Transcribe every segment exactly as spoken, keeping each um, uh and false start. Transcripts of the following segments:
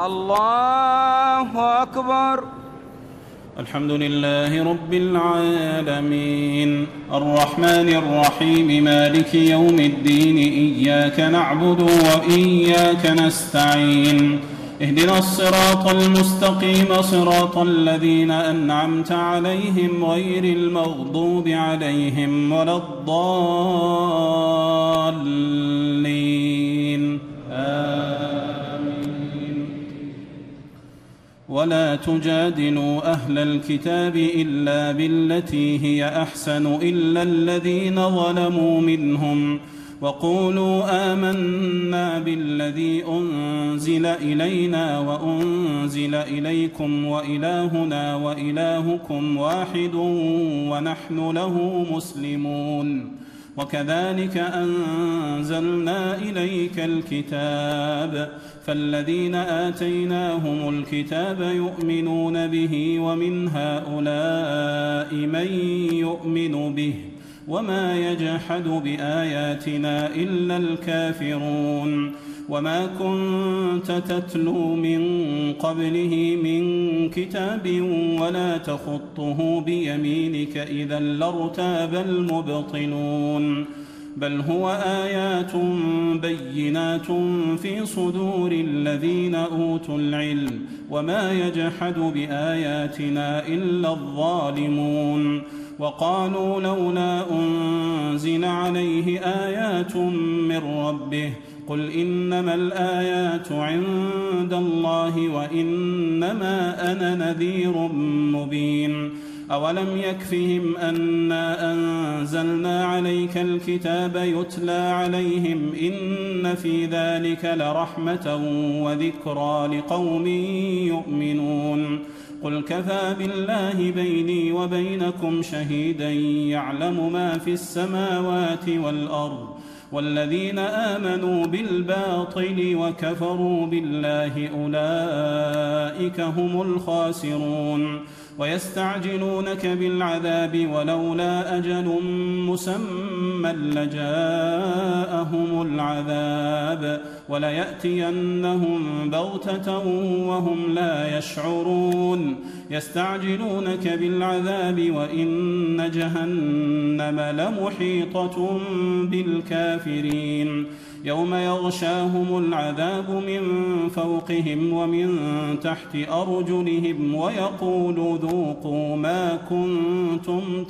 الله أكبر. الحمد لله رب العالمين الرحمن الرحيم مالك يوم الدين إياك نعبد وإياك نستعين اهدنا الصراط المستقيم صراط الذين أنعمت عليهم غير المغضوب عليهم ولا الضالين آمين. ولا تجادلوا أهل الكتاب إلا بالتي هي أحسن إلا الذين ظلموا منهم وقولوا آمنا بالذي أنزل إلينا وأنزل إليكم وإلهنا وإلهكم واحد ونحن له مسلمون وكذلك أنزلنا إليك الكتاب فالذين آتيناهم الكتاب يؤمنون به ومن هؤلاء من يؤمن به وما يجحد بآياتنا إلا الكافرون وما كنت تتلو من قبله من كتاب ولا تخطه بيمينك إذا لارتاب المبطلون بل هو آيات بينات في صدور الذين أوتوا العلم وما يجحد بآياتنا إلا الظالمون وقالوا لولا أنزل عليه آيات من ربه قل إنما الآيات عند الله وإنما أنا نذير مبين أولم يكفهم أنا أنزلنا عليك الكتاب يتلى عليهم إن في ذلك لرحمة وذكرى لقوم يؤمنون قل كفى بالله بيني وبينكم شهيدا يعلم ما في السماوات والأرض والذين آمنوا بالباطل وكفروا بالله أولئك هم الخاسرون ويستعجلونك بالعذاب ولولا أجل مسمى لجاءهم العذاب وليأتينهم بغتة وهم لا يشعرون يستعجلونك بالعذاب وإن جهنم لمحيطة بالكافرين يوم يغشاهم العذاب من فوقهم ومن تحت أرجلهم ويقول ذوقوا ما كنتم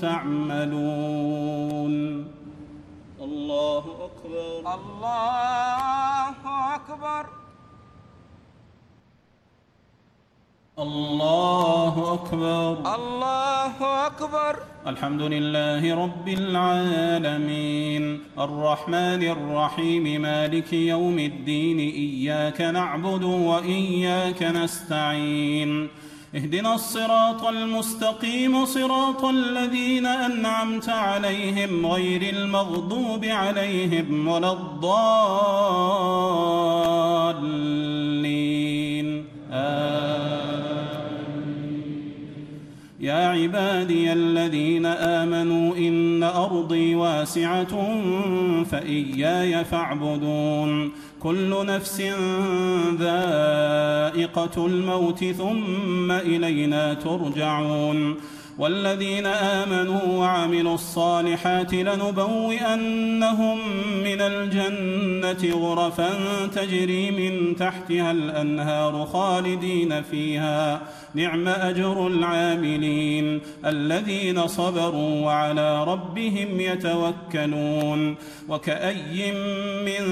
تعملون. الله أكبر. الله أكبر. الله أكبر. الله أكبر. الحمد لله رب العالمين الرحمن الرحيم مالك يوم الدين إياك نعبد وإياك نستعين اهدنا الصراط المستقيم صراط الذين أنعمت عليهم غير المغضوب عليهم ولا الضالين آمين. يا عبادي الذين آمنوا إن أرضي واسعة فإياي فاعبدون كل نفس ذائقة الموت ثم إلينا ترجعون والذين آمنوا وعملوا الصالحات لنبوئنهم من الجنة غرفا تجري من تحتها الأنهار خالدين فيها نعم أجر العاملين الذين صبروا وعلى ربهم يتوكلون وكأي من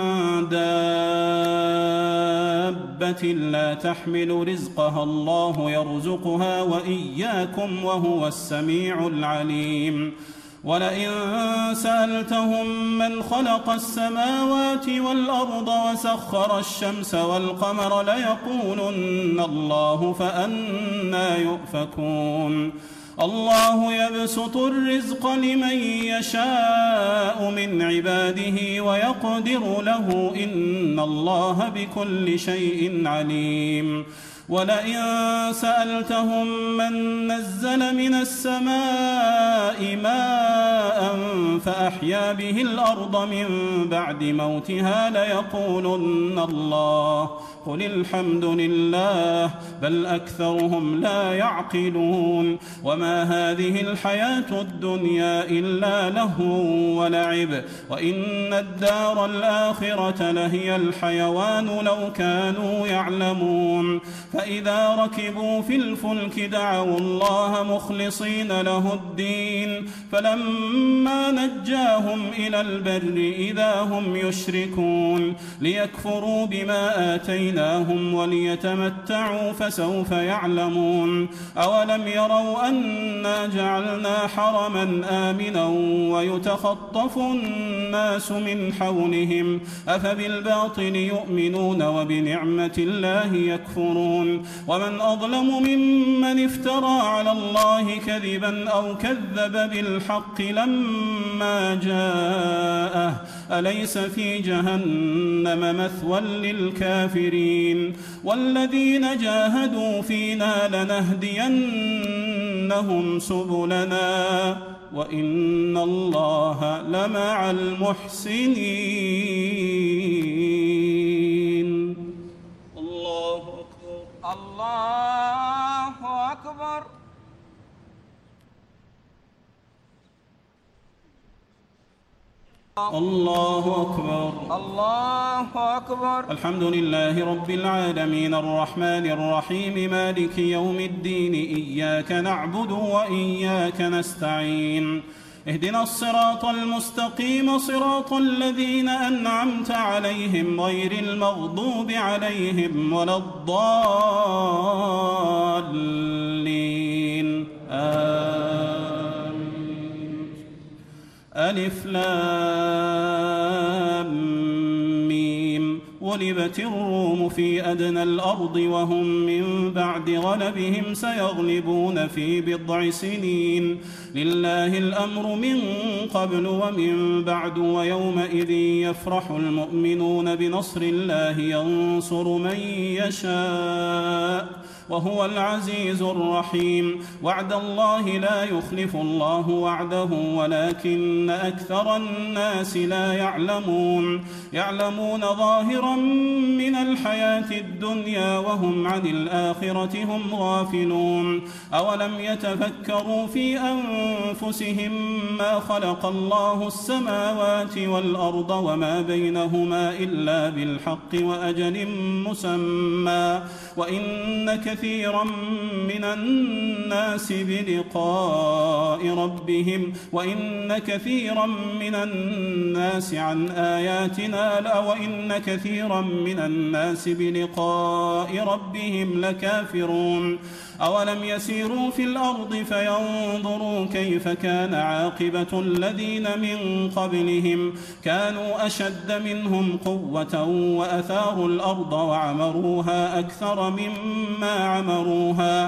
دابة لا تحمل رزقها الله يرزقها وإياكم وهو السميع العليم ولئن سألتهم من خلق السماوات والأرض وسخر الشمس والقمر ليقولن الله فأنى يؤفكون الله يبسط الرزق لمن يشاء من عباده ويقدر له إن الله بكل شيء عليم ولئن سألتهم من نزل من السماء ماء فأحيا به الأرض من بعد موتها ليقولن الله قل الحمد لله بل أكثرهم لا يعقلون وما هذه الحياة الدنيا إلا لهو ولعب وإن الدار الآخرة لهي الحيوان لو كانوا يعلمون فإذا ركبوا في الفلك دعوا الله مخلصين له الدين فلما نجاهم إلى البر إذا هم يشركون ليكفروا بما آتيناهم وليتمتعوا فسوف يعلمون أولم يروا أنا جعلنا حرما آمنا ويتخطف الناس من حولهم أفبالباطل يؤمنون وبنعمة الله يكفرون ومن أظلم ممن افترى على الله كذبا أو كذب بالحق لما جاءه أليس في جهنم مثوى للكافرين والذين جاهدوا فينا لنهدينهم سبلنا وإن الله لمع المحسنين. الله أكبر. الله أكبر. الله أكبر. الله أكبر. الحمد لله رب العالمين الرحمن الرحيم مالك يوم الدين إياك نعبد وإياك نستعين اهدنا الصراط المستقيم صراط الذين أنعمت عليهم غير المغضوب عليهم ولا الضالين آمين. ألف لام ميم غلبت الروم في أدنى الأرض وهم من بعد غلبهم سيغلبون في بضع سنين لله الأمر من قبل ومن بعد ويومئذ يفرح المؤمنون بنصر الله ينصر من يشاء وهو العزيز الرحيم وعد الله لا يخلف الله وعده ولكن أكثر الناس لا يعلمون يعلمون ظاهرا من الحياة الدنيا وهم عن الآخرة هم غافلون أولم يتفكروا في أنفسهم ما خلق الله السماوات والأرض وما بينهما إلا بالحق وأجل مسمى وإن كثيرا من الناس بلقاء ربهم وإن كثيرا من الناس عن آياتنا لا وإن كثيرا من الناس بلقاء ربهم لكافرون أولم يسيروا في الأرض فينظروا كيف كان عاقبة الذين من قبلهم كانوا أشد منهم قوة وأثاروا الأرض وعمروها أكثر مما عمروها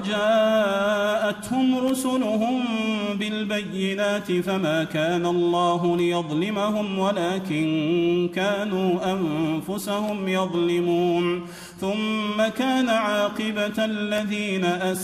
وجاءتهم رسلهم بالبينات فما كان الله ليظلمهم ولكن كانوا أنفسهم يظلمون ثم كان عاقبة الذين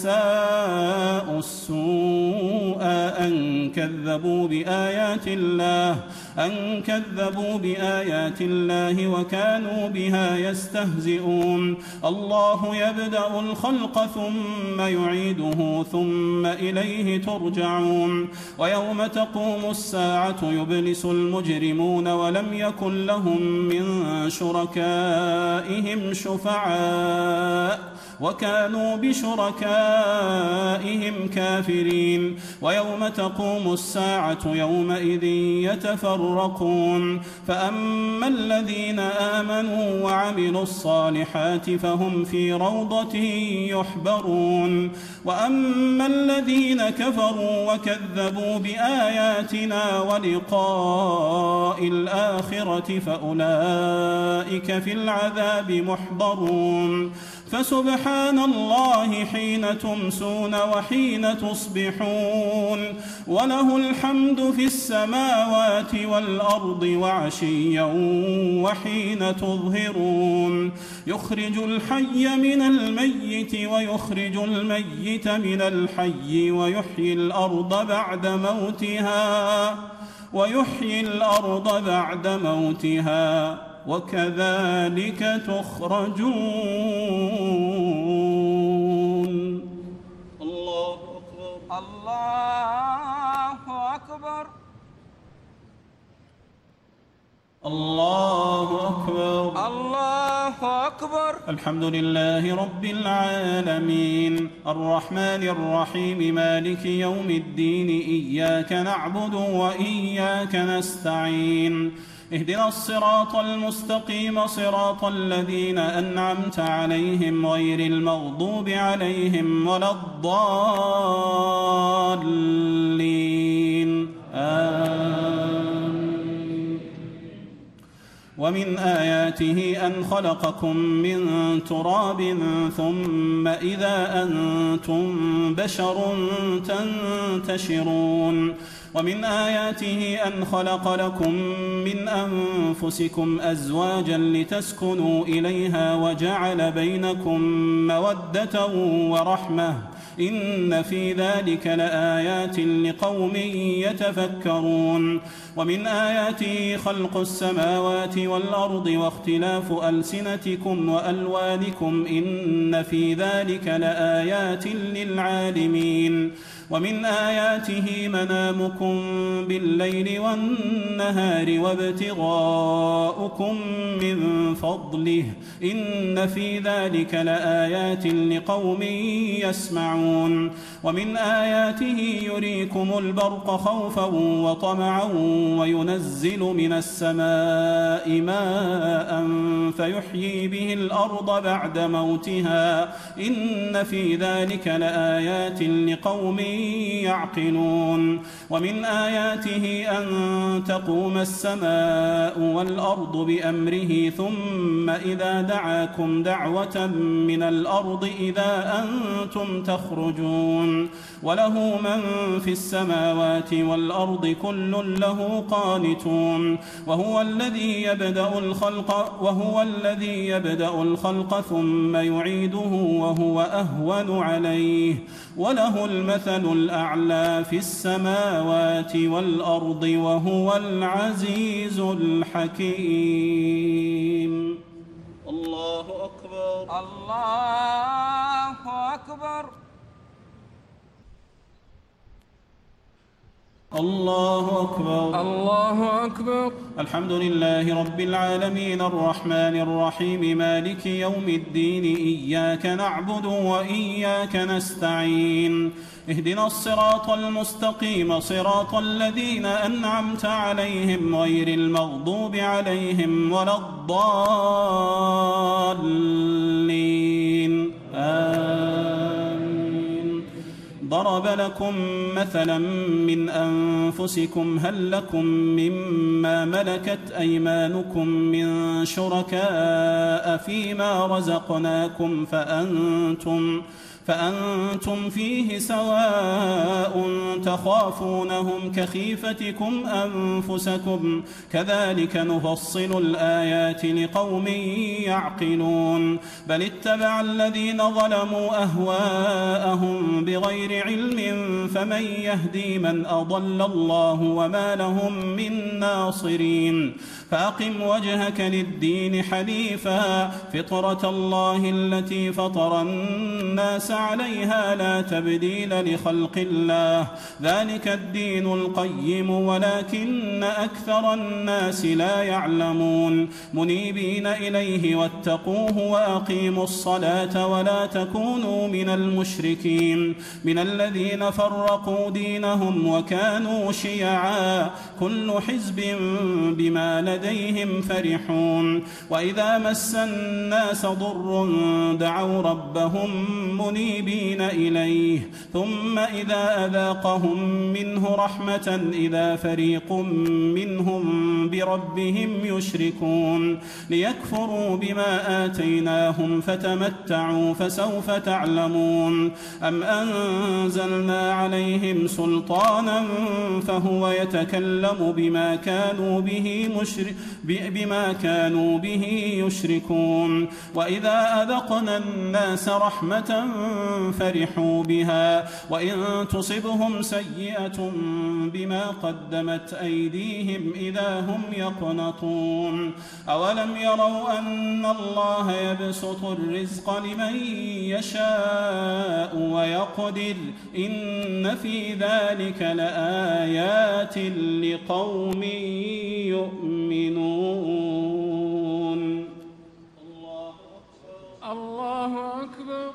أساءوا السوء أن كذبوا بآيات الله أن كذبوا بآيات الله وكانوا بها يستهزئون الله يبدأ الخلق ثم يعيده ثم إليه ترجعون ويوم تقوم الساعة يبلس المجرمون ولم يكن لهم من شركائهم شفعاء وكانوا بشركائهم كافرين ويوم تقوم الساعة يومئذ يتفرقون فأما الذين آمنوا وعملوا الصالحات فهم في روضة يحبرون وأما الذين كفروا وكذبوا بآياتنا ولقاء الآخرة فأولئك في العذاب محضرون فسبحان سبحان الله حين تمسون وحين تصبحون وله الحمد في السماوات والأرض وعشيا وحين تظهرون يخرج الحي من الميت ويخرج الميت من الحي ويحيي الأرض بعد موتها ويحيي الأرض بعد موتها وكذلك تخرجون. الله أكبر. الله أكبر. الله أكبر. الله أكبر. الحمد لله رب العالمين الرحمن الرحيم مالك يوم الدين إياك نعبد وإياك نستعين اهدنا الصراط المستقيم صراط الذين أنعمت عليهم غير المغضوب عليهم ولا الضالين آمين. ومن آياته أن خلقكم من تراب ثم إذا أنتم بشر تنتشرون ومن آياته أن خلق لكم من أنفسكم أزواجا لتسكنوا إليها وجعل بينكم مودة ورحمة إن في ذلك لآيات لقوم يتفكرون ومن آياته خلق السماوات والأرض واختلاف ألسنتكم وألوانكم إن في ذلك لآيات للعالمين ومن آياته منامكم بالليل والنهار وابتغاؤكم من فضله إن في ذلك لآيات لقوم يسمعون ومن آياته يريكم البرق خوفا وطمعا وينزل من السماء ماء فيحيي به الأرض بعد موتها إن في ذلك لآيات لقوم يعقلون ومن آياته أن تقوم السماء والأرض بأمره ثم إذا دعاكم دعوة من الأرض إذا أنتم تخرجون وله من في السماوات والأرض كل له قانتون وهو الذي يبدأ الخلق وهو الذي يبدأ الخلق ثم يعيده وهو أهون عليه وله المثل الأعلى في السماوات والأرض وهو العزيز الحكيم. الله أكبر. الله أكبر. الله أكبر. الله أكبر. الحمد لله رب العالمين الرحمن الرحيم مالك يوم الدين إياك نعبد وإياك نستعين اهدنا الصراط المستقيم صراط الذين أنعمت عليهم غير المغضوب عليهم ولا الضالين آمين. ضرب لكم مثلا من أنفسكم هل لكم مما ملكت أيمانكم من شركاء فيما رزقناكم فأنتم فأنتم فيه سواء تخافونهم كخيفتكم أنفسكم كذلك نفصل الآيات لقوم يعقلون بل اتبع الذين ظلموا أهواءهم بغير علم فمن يهدي من أضل الله وما لهم من ناصرين فأقم وجهك للدين حنيفا فطرة الله التي فطر الناس عليها لا تبديل لخلق الله ذلك الدين القيم ولكن أكثر الناس لا يعلمون منيبين إليه واتقوه وأقيموا الصلاة ولا تكونوا من المشركين من الذين فرقوا دينهم وكانوا شيعا كل حزب بما لديهم فرحون وإذا مس الناس ضر دعوا ربهم منيبين منيبين إليه ثم إذا أذاقهم منه رحمة إذا فريق منهم بربهم يشركون ليكفروا بما آتيناهم فتمتعوا فسوف تعلمون أم أنزلنا عليهم سلطانا فهو يتكلم بما كانوا به مشرك بما كانوا به يشركون وإذا أذقنا الناس رحمة فرحوا بها وإن تصبهم سيئة بما قدمت أيديهم إذا هم يقنطون أولم يروا أن الله يبسط الرزق لمن يشاء ويقدر إن في ذلك لآيات لقوم يؤمنون. الله أكبر.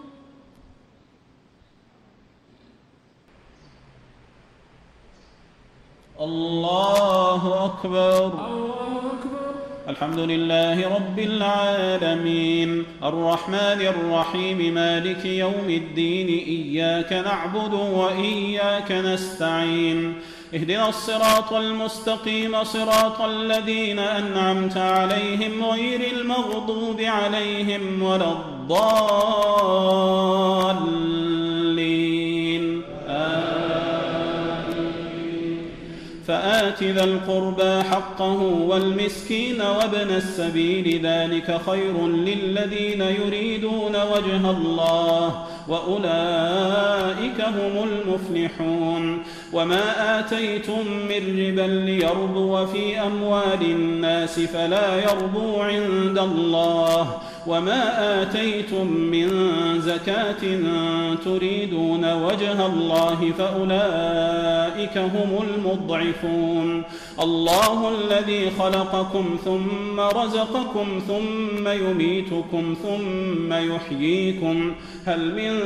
الله أكبر. الله أكبر. الحمد لله رب العالمين الرحمن الرحيم مالك يوم الدين إياك نعبد وإياك نستعين اهدنا الصراط المستقيم صراط الذين أنعمت عليهم غير المغضوب عليهم ولا الضالين آمين. فآت ذا القربى حقه والمسكين وابن السبيل ذلك خير للذين يريدون وجه الله وأولئك هم المفلحون. وما آتيتم من ربا ليربو في أموال الناس فلا يربو عند الله وما آتيتم من زكاة تريدون وجه الله فأولئك هم المضعفون. الله الذي خلقكم ثم رزقكم ثم يميتكم ثم يحييكم هل من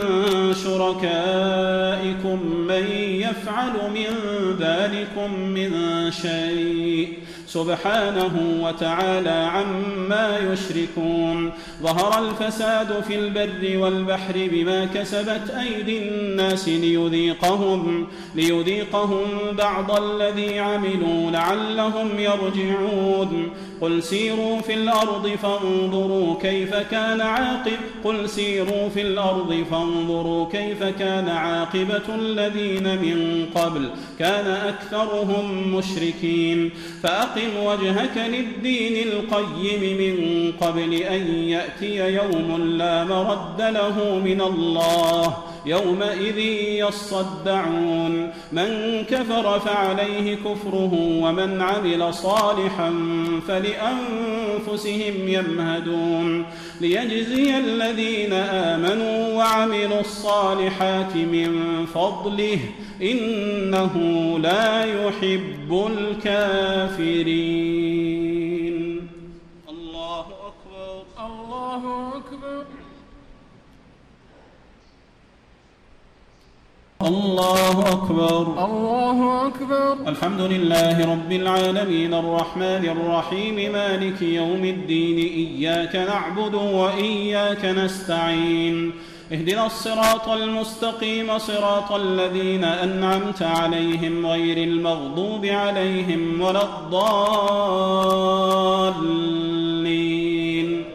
شركائكم من يفعل من ذلكم من شيء سبحانه وتعالى عما يشركون. ظهر الفساد في البر والبحر بما كسبت أيدي الناس ليذيقهم, ليذيقهم بعض الذي عملوا لعلهم يرجعون. قل سيروا في الأرض فانظروا كيف كان عاقب قل سيروا في الأرض فانظروا كيف كان عاقبة الذين من قبل كان أكثرهم مشركين. فأقم وجهك للدين القيم من قبل أن يأتي يوم لا مرد له من الله يومئذ يصدعون. من كفر فعليه كفره ومن عمل صالحا فلأنفسهم يمهدون. ليجزي الذين آمنوا وعملوا الصالحات من فضله إنه لا يحب الكافرين. الله أكبر. الله أكبر. الله أكبر. الله أكبر. الحمد لله رب العالمين الرحمن الرحيم مالك يوم الدين إياك نعبد وإياك نستعين اهدنا الصراط المستقيم صراط الذين أنعمت عليهم غير المغضوب عليهم ولا الضالين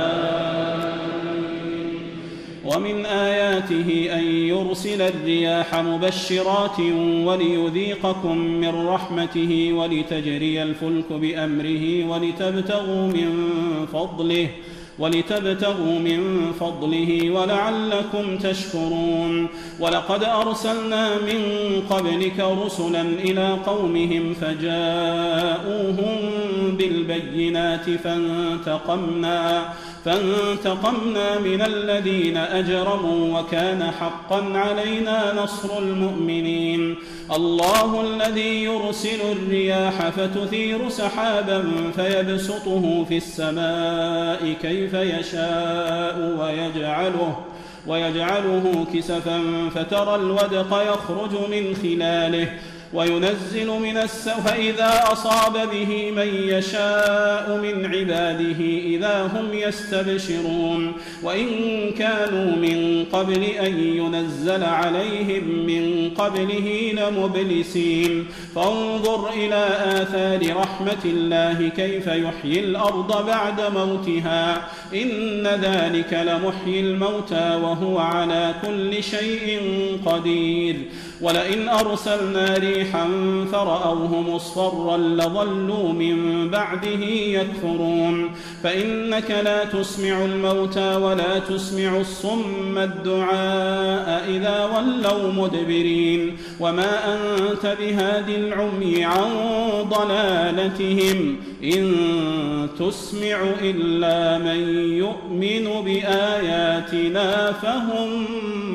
آمين. ومن آياته أن يرسل الرياح مبشرات وليذيقكم من رحمته ولتجري الفلك بأمره ولتبتغوا من فضله ولتبتغوا من فضله ولعلكم تشكرون. ولقد أرسلنا من قبلك رسلا إلى قومهم فجاءوهم بالبينات فانتقمنا فانتقمنا من الذين أجرموا وكان حقا علينا نصر المؤمنين. الله الذي يرسل الرياح فتثير سحابا فيبسطه في السماء كيف يشاء ويجعله ويجعله كسفا فترى الودق يخرج من خلاله وينزل من السماء فإذا أصاب به من يشاء من عباده إذا هم يستبشرون وإن كانوا من قبل أن ينزل عليهم من قبله لمبلسين فانظر إلى آثار رحمة الله كيف يحيي الأرض بعد موتها إن ذلك لمحيي الموتى وهو على كل شيء قدير ولئن أرسلنا ريحا فرأوه مصفرا لظلوا من بعده يكفرون فإنك لا تسمع الموتى ولا تسمع الصم الدعاء إذا ولوا مدبرين وما أنت بهاد العمي عن ضلالتهم إن تسمع إلا من يؤمن بآياتنا فهم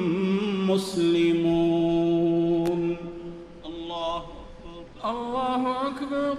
مسلمون. الله أكبر. الله أكبر.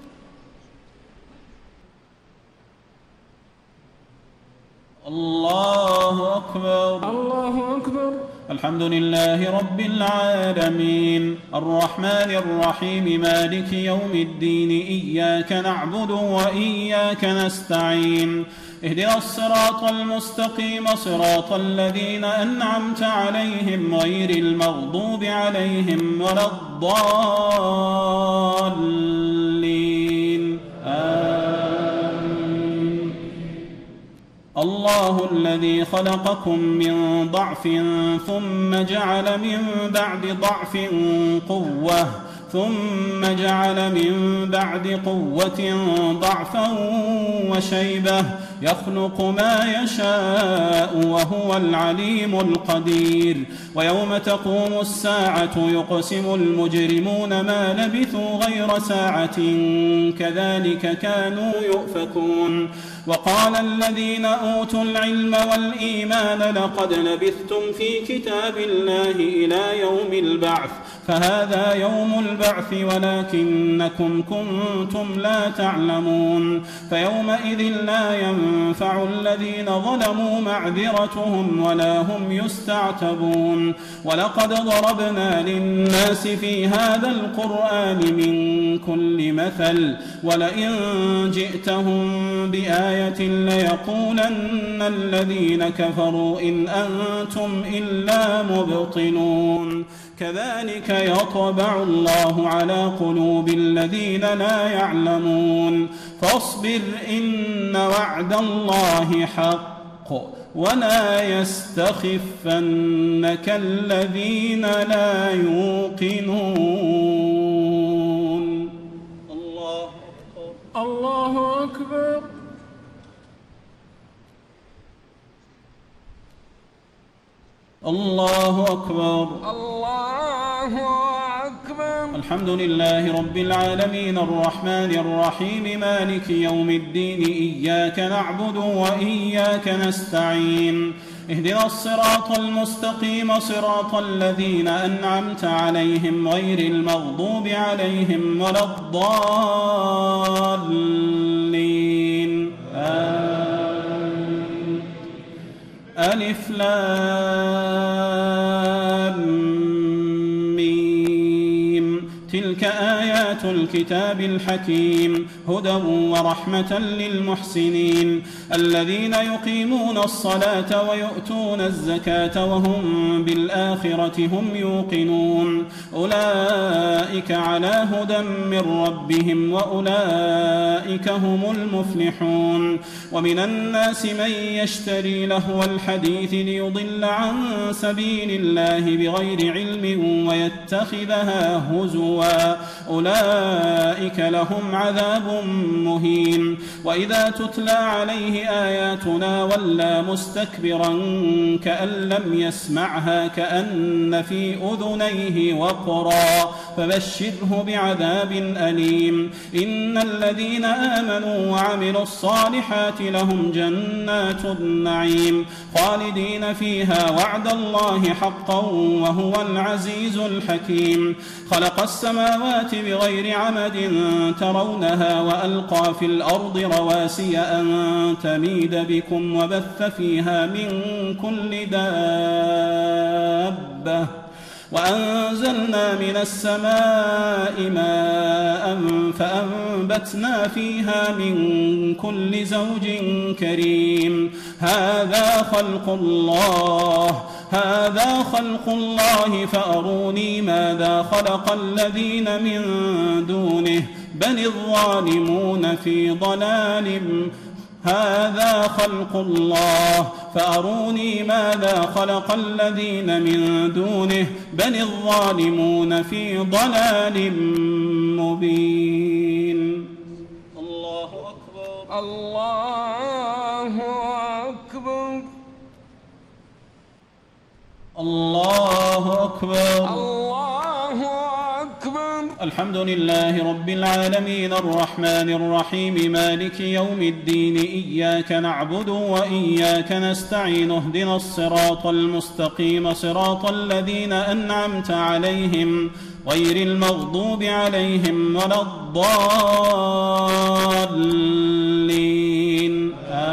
الله أكبر. الله أكبر. الحمد لله رب العالمين الرحمن الرحيم مالك يوم الدين إياك نعبد وإياك نستعين اهدنا الصراط المستقيم صراط الذين أنعمت عليهم غير المغضوب عليهم ولا الضالين آمين. الله الذي خلقكم من ضعف ثم جعل من بعد ضعف قوة ثم جعل من بعد قوة ضعفا وشيبة يخلق ما يشاء وهو العليم القدير ويوم تقوم الساعة يقسم المجرمون ما لبثوا غير ساعة كذلك كانوا يؤفكون وقال الذين أوتوا العلم والإيمان لقد لبثتم في كتاب الله إلى يوم البعث فهذا يوم البعث ولكنكم كنتم لا تعلمون فيومئذ لا ينفع الذين ظلموا معذرتهم ولا هم يستعتبون ولقد ضربنا للناس في هذا القرآن من كل مثل ولئن جئتهم بآية ليقولن الذين كفروا إن أنتم إلا مبطلون كذلك يطبع الله على قلوب الذين لا يعلمون فاصبر إن وعد الله حق ولا يستخفنك الذين لا يوقنون. الله أكبر. الله أكبر. الله أكبر. الله أكبر. الحمد لله رب العالمين الرحمن الرحيم مالك يوم الدين إياك نعبد وإياك نستعين اهدنا الصراط المستقيم صراط الذين أنعمت عليهم غير المغضوب عليهم ولا الضالين آمين. ألف لام ميم تلك آيات الكتاب الحكيم هدى ورحمة للمحسنين الذين يقيمون الصلاة ويؤتون الزكاة وهم بالآخرة هم يوقنون أولئك على هدى من ربهم وأولئك هم المفلحون ومن الناس من يشتري لهو الحديث ليضل عن سبيل الله بغير علم ويتخذها هزوا أولئك لهم عذاب مهين وإذا تتلى عليه آياتنا ولى مستكبرا كأن لم يسمعها كأن في أذنيه وقرا فبشره بعذاب أليم إن الذين آمنوا وعملوا الصالحات لهم جنات النعيم خالدين فيها وعد الله حقا وهو العزيز الحكيم خلق السماوات بغير عمد ترونها وألقى في الأرض رواسي أن تميد بكم وبث فيها من كل دابة وأنزلنا من السماء ماء فأنبتنا فيها من كل زوج كريم هذا خلق الله هذا خلق الله فأروني ماذا خلق الذين من دونه بل الظالمون في ضلال هذا خلق الله فأروني ماذا خلق الذين من دونه بل الظالمون في ضلال مبين. الله أكبر الله أكبر الله أكبر الله أكبر. الحمد لله رب العالمين الرحمن الرحيم مالك يوم الدين إياك نعبد وإياك نستعين اهدنا الصراط المستقيم صراط الذين أنعمت عليهم غير المغضوب عليهم ولا الضالين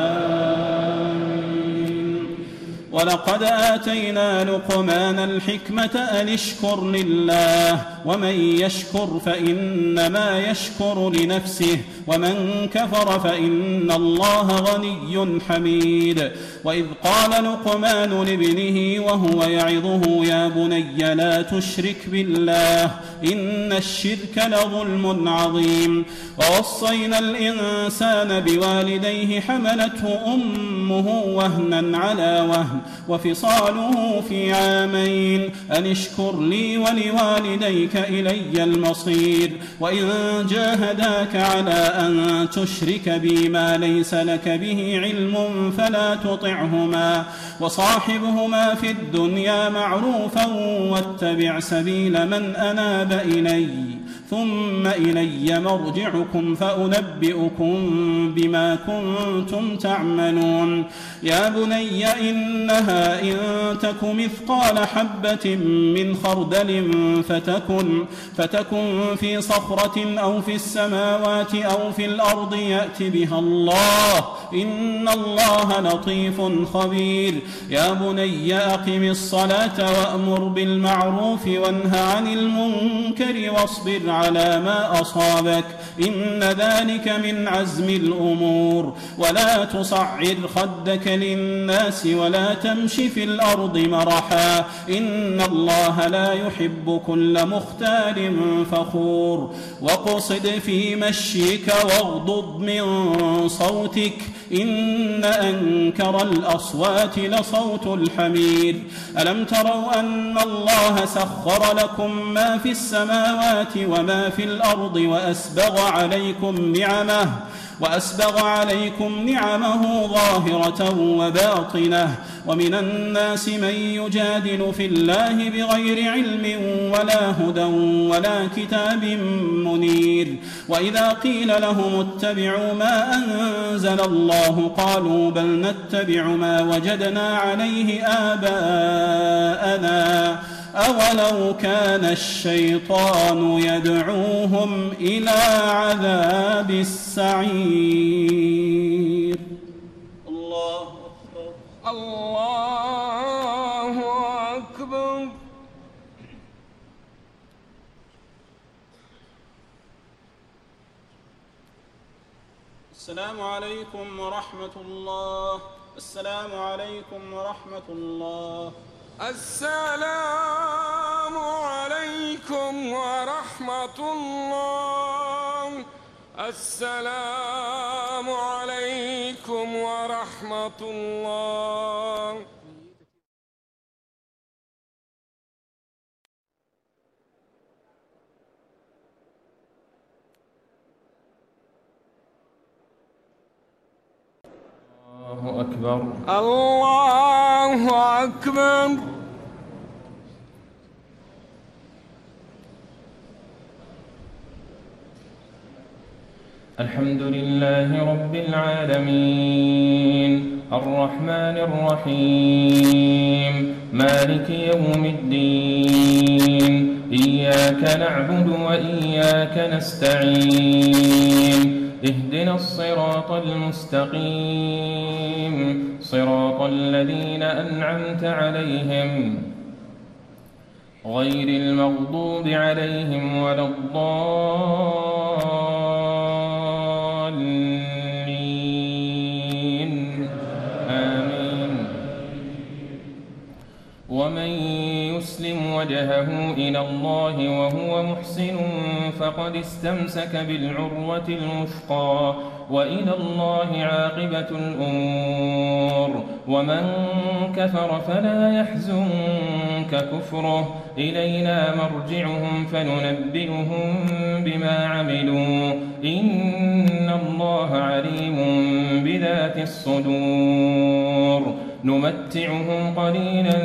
آمين. ولقد آتينا لقمان الحكمة أن اشكر لله ومن يشكر فإنما يشكر لنفسه ومن كفر فإن الله غني حميد. وإذ قال لقمان لابنه وهو يعظه يا بني لا تشرك بالله إن الشرك لظلم عظيم. ووصينا الإنسان بوالديه حملته أمه وهنا على وهن وفصاله في عامين أن اشكر لي ولوالديك إلي المصير. وإن جاهداك على أن تشرك بي ما ليس لك به علم فلا تطعهما وصاحبهما في الدنيا معروفا واتبع سبيل من أناب إلي ثم إلي مرجعكم فأنبئكم بما كنتم تعملون. يا بني إنها إن تك مثقال حبة من خردل فتكن, فتكن في صخرة أو في السماوات أو في الأرض يأت بها الله إن الله لطيف خبير. يا بني أقم الصلاة وأمر بالمعروف وانه عن المنكر واصبر على ما أصابك إن ذلك من عزم الأمور. ولا تصعر خدك للناس ولا تمش في الأرض مرحا إن الله لا يحب كل مختال فخور. واقصد في مشيك واغضض من صوتك إن أنكر الأصوات لصوت الحمير. ألم تروا أن الله سخر لكم ما في السماوات وما في الأرض وأسبغ عليكم نعمه وأسبغ عليكم نعمه ظاهرة وباطنة. ومن الناس من يجادل في الله بغير علم ولا هدى ولا كتاب منير. وإذا قيل لهم اتبعوا ما أنزل الله قالوا بل نتبع ما وجدنا عليه آباءنا أولو كان الشيطان يدعوهم إلى عذاب السعير. الله أكبر الله أكبر. السلام عليكم ورحمة الله. السلام عليكم ورحمة الله. السلام عليكم ورحمة الله. السلام عليكم ورحمة الله. الله أكبر الله أكبر. الحمد لله رب العالمين الرحمن الرحيم مالك يوم الدين إياك نعبد وإياك نستعين اهدنا الصراط المستقيم صراط الذين أنعمت عليهم غير المغضوب عليهم ولا الضالين آمين. ومن يسلم وجهه إلى الله وهو محسن فقد استمسك بالعروة الوثقى وإلى الله عاقبة الأمور. ومن كفر فلا يحزنك كفره إلينا مرجعهم فننبئهم بما عملوا إن الله عليم بذات الصدور. نمتعهم قليلا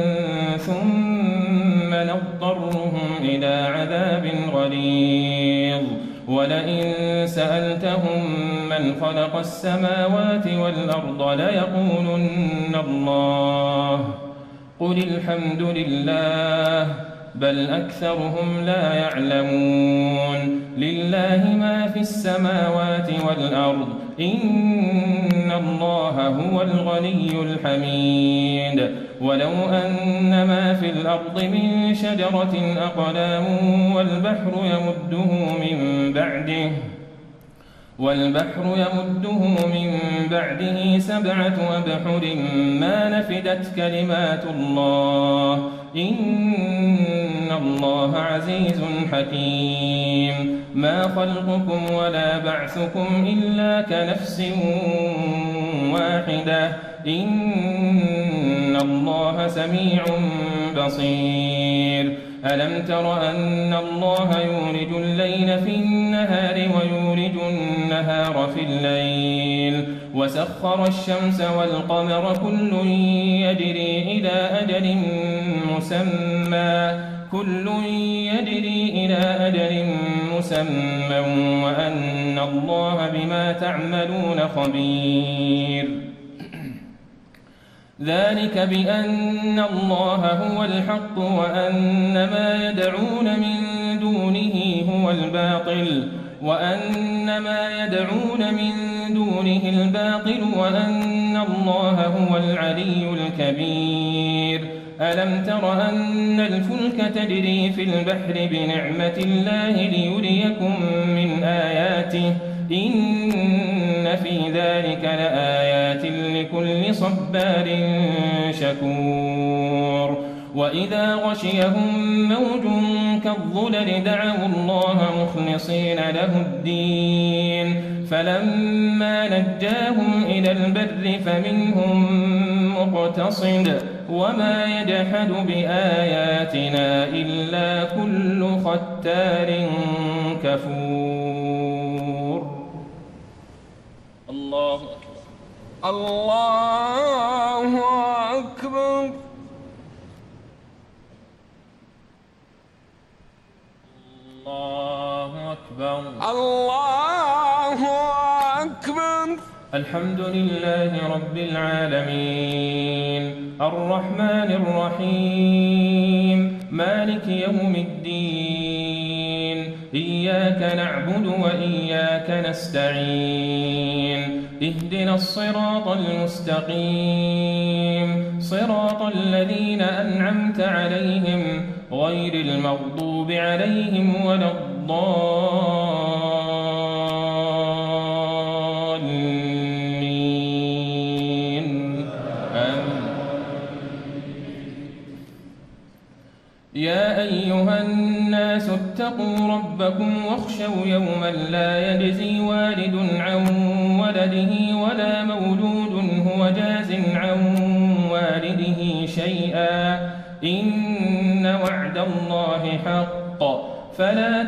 ثم نضطرهم إلى عذاب غليظ. ولئن سألتهم من خلق السماوات والأرض ليقولن الله قل الحمد لله بل أكثرهم لا يعلمون. لله ما في السماوات والأرض إن الله هو الغني الحميد. ولو أن ما في الأرض من شجرة أقلام والبحر يمده من بعده والبحر يمده من بعده سبعة أبحر ما نفدت كلمات الله إن الله عزيز حكيم. ما خلقكم ولا بعثكم إلا كنفس واحدة إن الله سميع بصير. ألم تر أن الله يولج الليل في النهار ويولج النهار في الليل وسخر الشمس والقمر كل يجري إلى أجل مسمى كل يجري إلى أجل مسمى وأن الله بما تعملون خبير. ذلك بأن الله هو الحق وأن ما يدعون من دونه هو الباطل وأن ما يدعون من دونه الباطل وأن الله هو العلي الكبير. ألم تر أن الفلك تجري في البحر بنعمة الله ليريكم من آياته إن في ذلك لآيات لكل صبار شكور. وإذا غشيهم موج كالظلل دعوا الله مخلصين له الدين فلما نجاهم إلى البر فمنهم مقتصد وما يجحد بآياتنا إلا كل ختار كفور. الله أكبر. الله أكبر. الله أكبر. الله أكبر. الحمد لله رب العالمين الرحمن الرحيم مالك يوم الدين إياك نعبد وإياك نستعين اهدنا الصراط المستقيم صراط الذين أنعمت عليهم غير المغضوب عليهم ولا الضالين آمين. يا أيها الناس اتقوا ربكم واخشوا يوما لا يجزي والد عن ولده ولا مولود هو جاز عن والده شيئا إن وعد الله حق فلا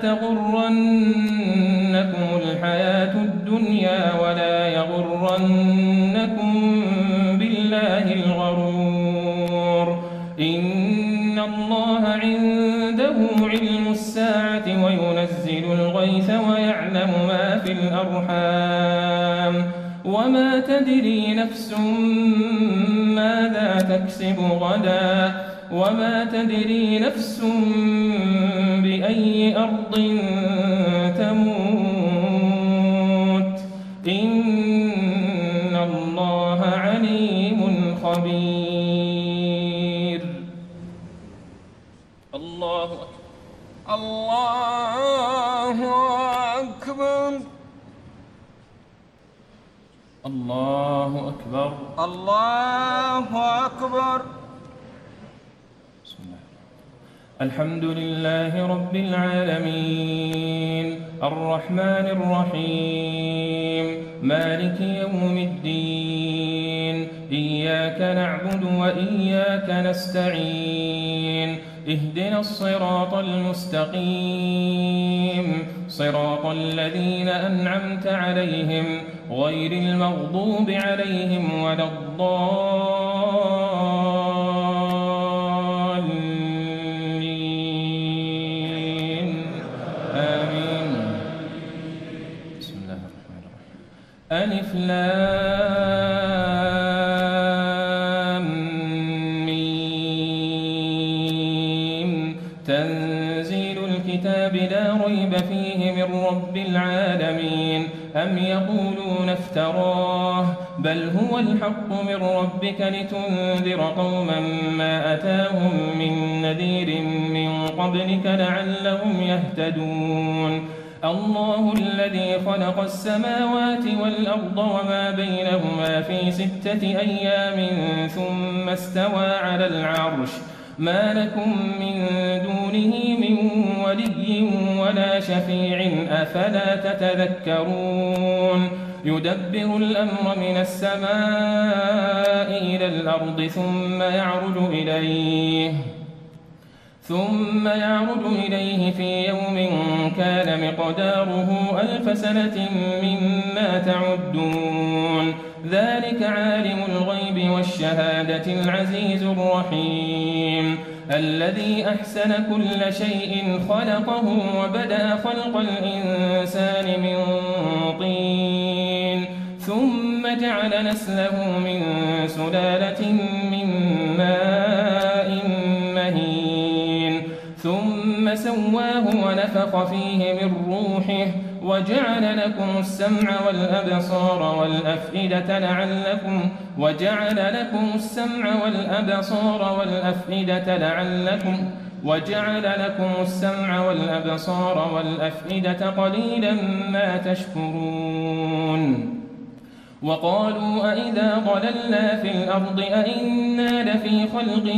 تغرنكم الحياة الدنيا ولا يغرنكم بالله الغرور إن الله عنده علم الساعة وينزل الغيث ويعلم ما في الأرحام وما تدري نفس ماذا تكسب غدا وما تدري نفس بأي أرض تموت إن الله عليم خبير. الله الله أكبر الله أكبر الله أكبر الله أكبر. بسم الله. الحمد لله رب العالمين الرحمن الرحيم مالك يوم الدين إياك نعبد وإياك نستعين اهدنا الصراط المستقيم صراط الذين أنعمت عليهم غير المغضوب عليهم ولا الضالين آمين. بسم الله الرحمن الرحيم. ألف لام ميم تنزيل الكتاب لا ريب فيه من رب العالمين أم يقولون افتراه بل هو الحق من ربك لتنذر قوما ما أتاهم من نذير من قبلك لعلهم يهتدون. الله الذي خلق السماوات والأرض وما بينهما في ستة أيام ثم استوى على العرش ما لكم من دونه من ولي ولا شفيع أفلا تتذكرون. يدبر الأمر من السماء إلى الأرض ثم يعرج إليه ثم يعرج إليه في يوم كان مقداره ألف سنة مما تعدون. ذلك عالم الغيب والشهادة العزيز الرحيم الذي أحسن كل شيء خلقه وبدأ خلق الإنسان من طين ثم جعل نسله من سلالة من ماء مهين ثم سواه ونفخ فيه من روحه وجعل لكم السمع والأبصار والأفئدة لعلكم وجعل لكم السمع والأبصار والأفئدة لعلكم وجعل لكم السمع والأبصار والأفئدة قليلا ما تشكرون. وقالوا أئذا ضللنا في الأرض أئنا لفي خلق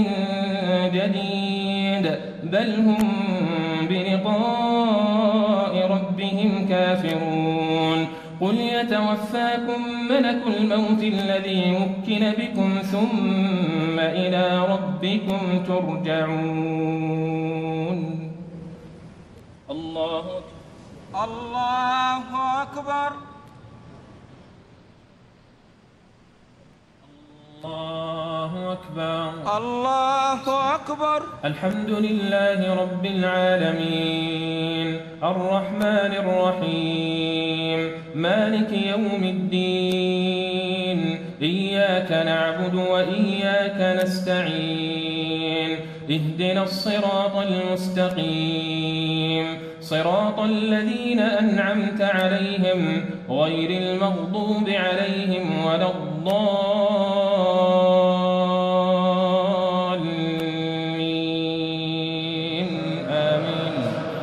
جديد بل هم بلقاء ربهم كافرون. قل يتوفاكم ملك الموت الذي وكل بكم ثم إلى ربكم ترجعون. الله أكبر. الله أكبر. الله أكبر. الله أكبر. الحمد لله رب العالمين الرحمن الرحيم مالك يوم الدين إياك نعبد وإياك نستعين اهدنا الصراط المستقيم صراط الذين أنعمت عليهم غير المغضوب عليهم ولا الضالين آمين.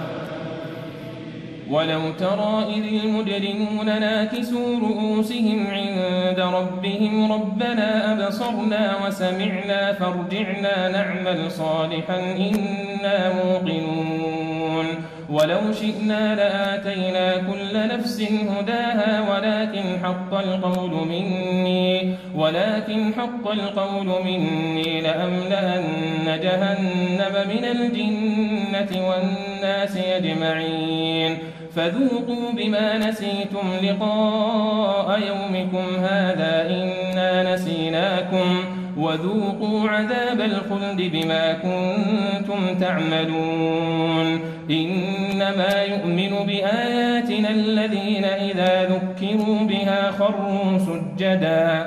ولو ترى إذ المجرمون ناكسوا رؤوسهم عند ربهم ربنا أبصرنا وسمعنا فارجعنا نعمل صالحا إنا موقنون. ولو شئنا لآتينا كل نفس هداها ولكن حق القول مني ولكن حق القول مني لأملأن جهنم من الجنة والناس أجمعين. فذوقوا بما نسيتم لقاء يومكم هذا إنا نسيناكم وذوقوا عذاب الخلد بما كنتم تعملون. إنما يؤمن بآياتنا الذين إذا ذكروا بها خروا سجدا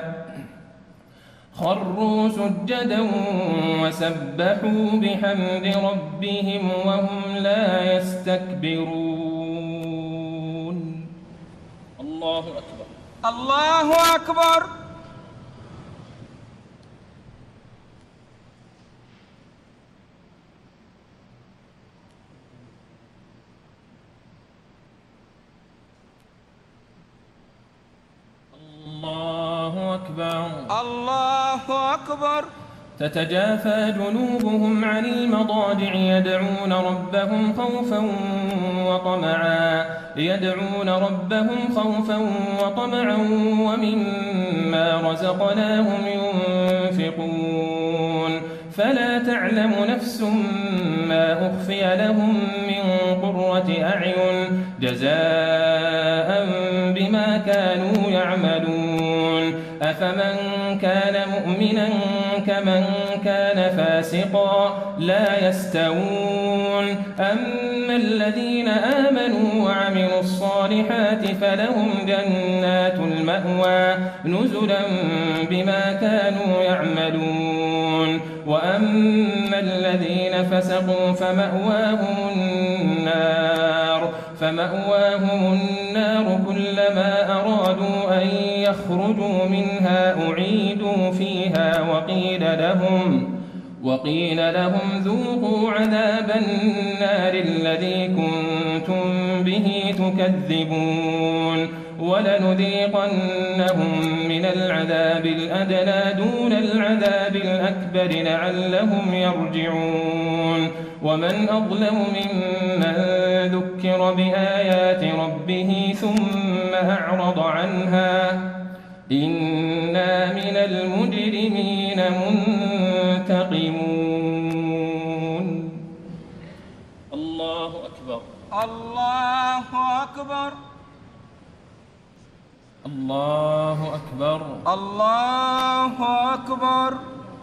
خروا سجدا وسبحوا بحمد ربهم وهم لا يستكبرون. الله أكبر. الله أكبر. الله أكبر. تتجافى جنوبهم عن المضاجع يدعون ربهم خوفا وطمعا يدعون ربهم خوفا وطمعا ومما رزقناهم ينفقون فلا تعلم نفس ما أخفي لهم من قرة أعين جزاء بما كانوا يعملون أفمن كان مؤمنا كمن كان فاسقا لا يستوون أما الذين آمنوا وعملوا الصالحات فلهم جنات المأوى نزلا بما كانوا يعملون وأما الذين فسقوا فمأواهم النار فمأواهم النار كلما أرادوا أن يخرجوا منها أعيدوا فيها وقيل لهم وقيل لهم ذوقوا عذاب النار الذي كنتم به تكذبون ولنذيقنهم من العذاب الأدنى دون العذاب الأكبر لعلهم يرجعون ومن أظلم ممن ذكر بآيات ربه ثم أعرض عنها إنا من المجرمين منتقمون. الله أكبر. الله أكبر. الله أكبر. الله أكبر.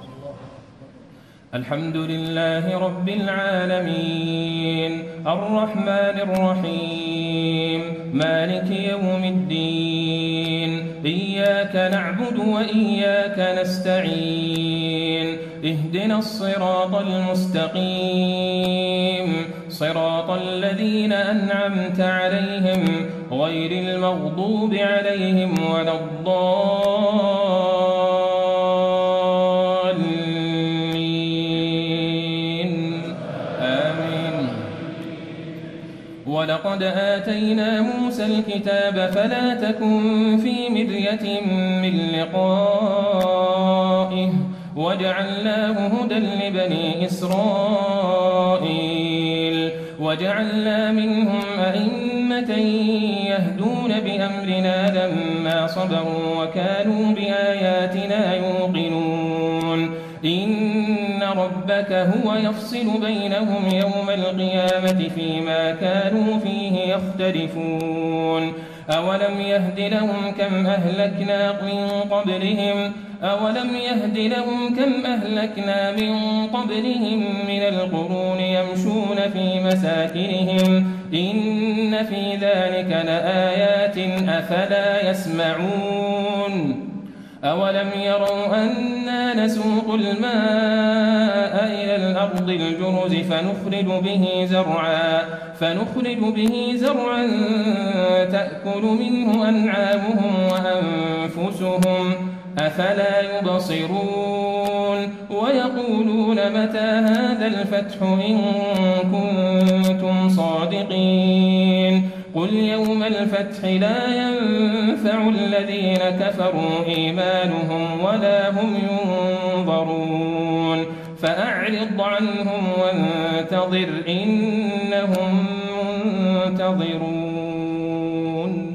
الحمد لله رب العالمين الرحمن الرحيم مالك يوم الدين إياك نعبد وإياك نستعين اهدنا الصراط المستقيم صراط الذين أنعمت عليهم غير المغضوب عليهم ولا الضالين آمين. ولقد آتينا موسى الكتاب فلا تكن في مرية من لقائه وجعلناه هدى لبني إسرائيل وجعلنا منهم أئمة يهدون بأمرنا لما صبروا وكانوا بآياتنا يوقنون إن ربك هو يفصل بينهم يوم القيامة فيما كانوا فيه يختلفون أولم يهد لهم كم أهلكنا من قبلهم أولم يهد لهم كم أهلكنا من قبلهم من القرون يمشون في مساكنهم إن في ذلك لآيات أفلا يسمعون أولم يروا أنا نسوق الماء إلى الأرض الجرز فنخرج به زرعا فنخرج به زرعا تأكل منه أنعامهم وأنفسهم أفلا يبصرون ويقولون متى هذا الفتح إن كنتم صادقين قل يوم الفتح لا ينفع الذين كفروا إيمانهم ولا هم ينظرون فأعرض عنهم وانتظر إنهم منتظرون.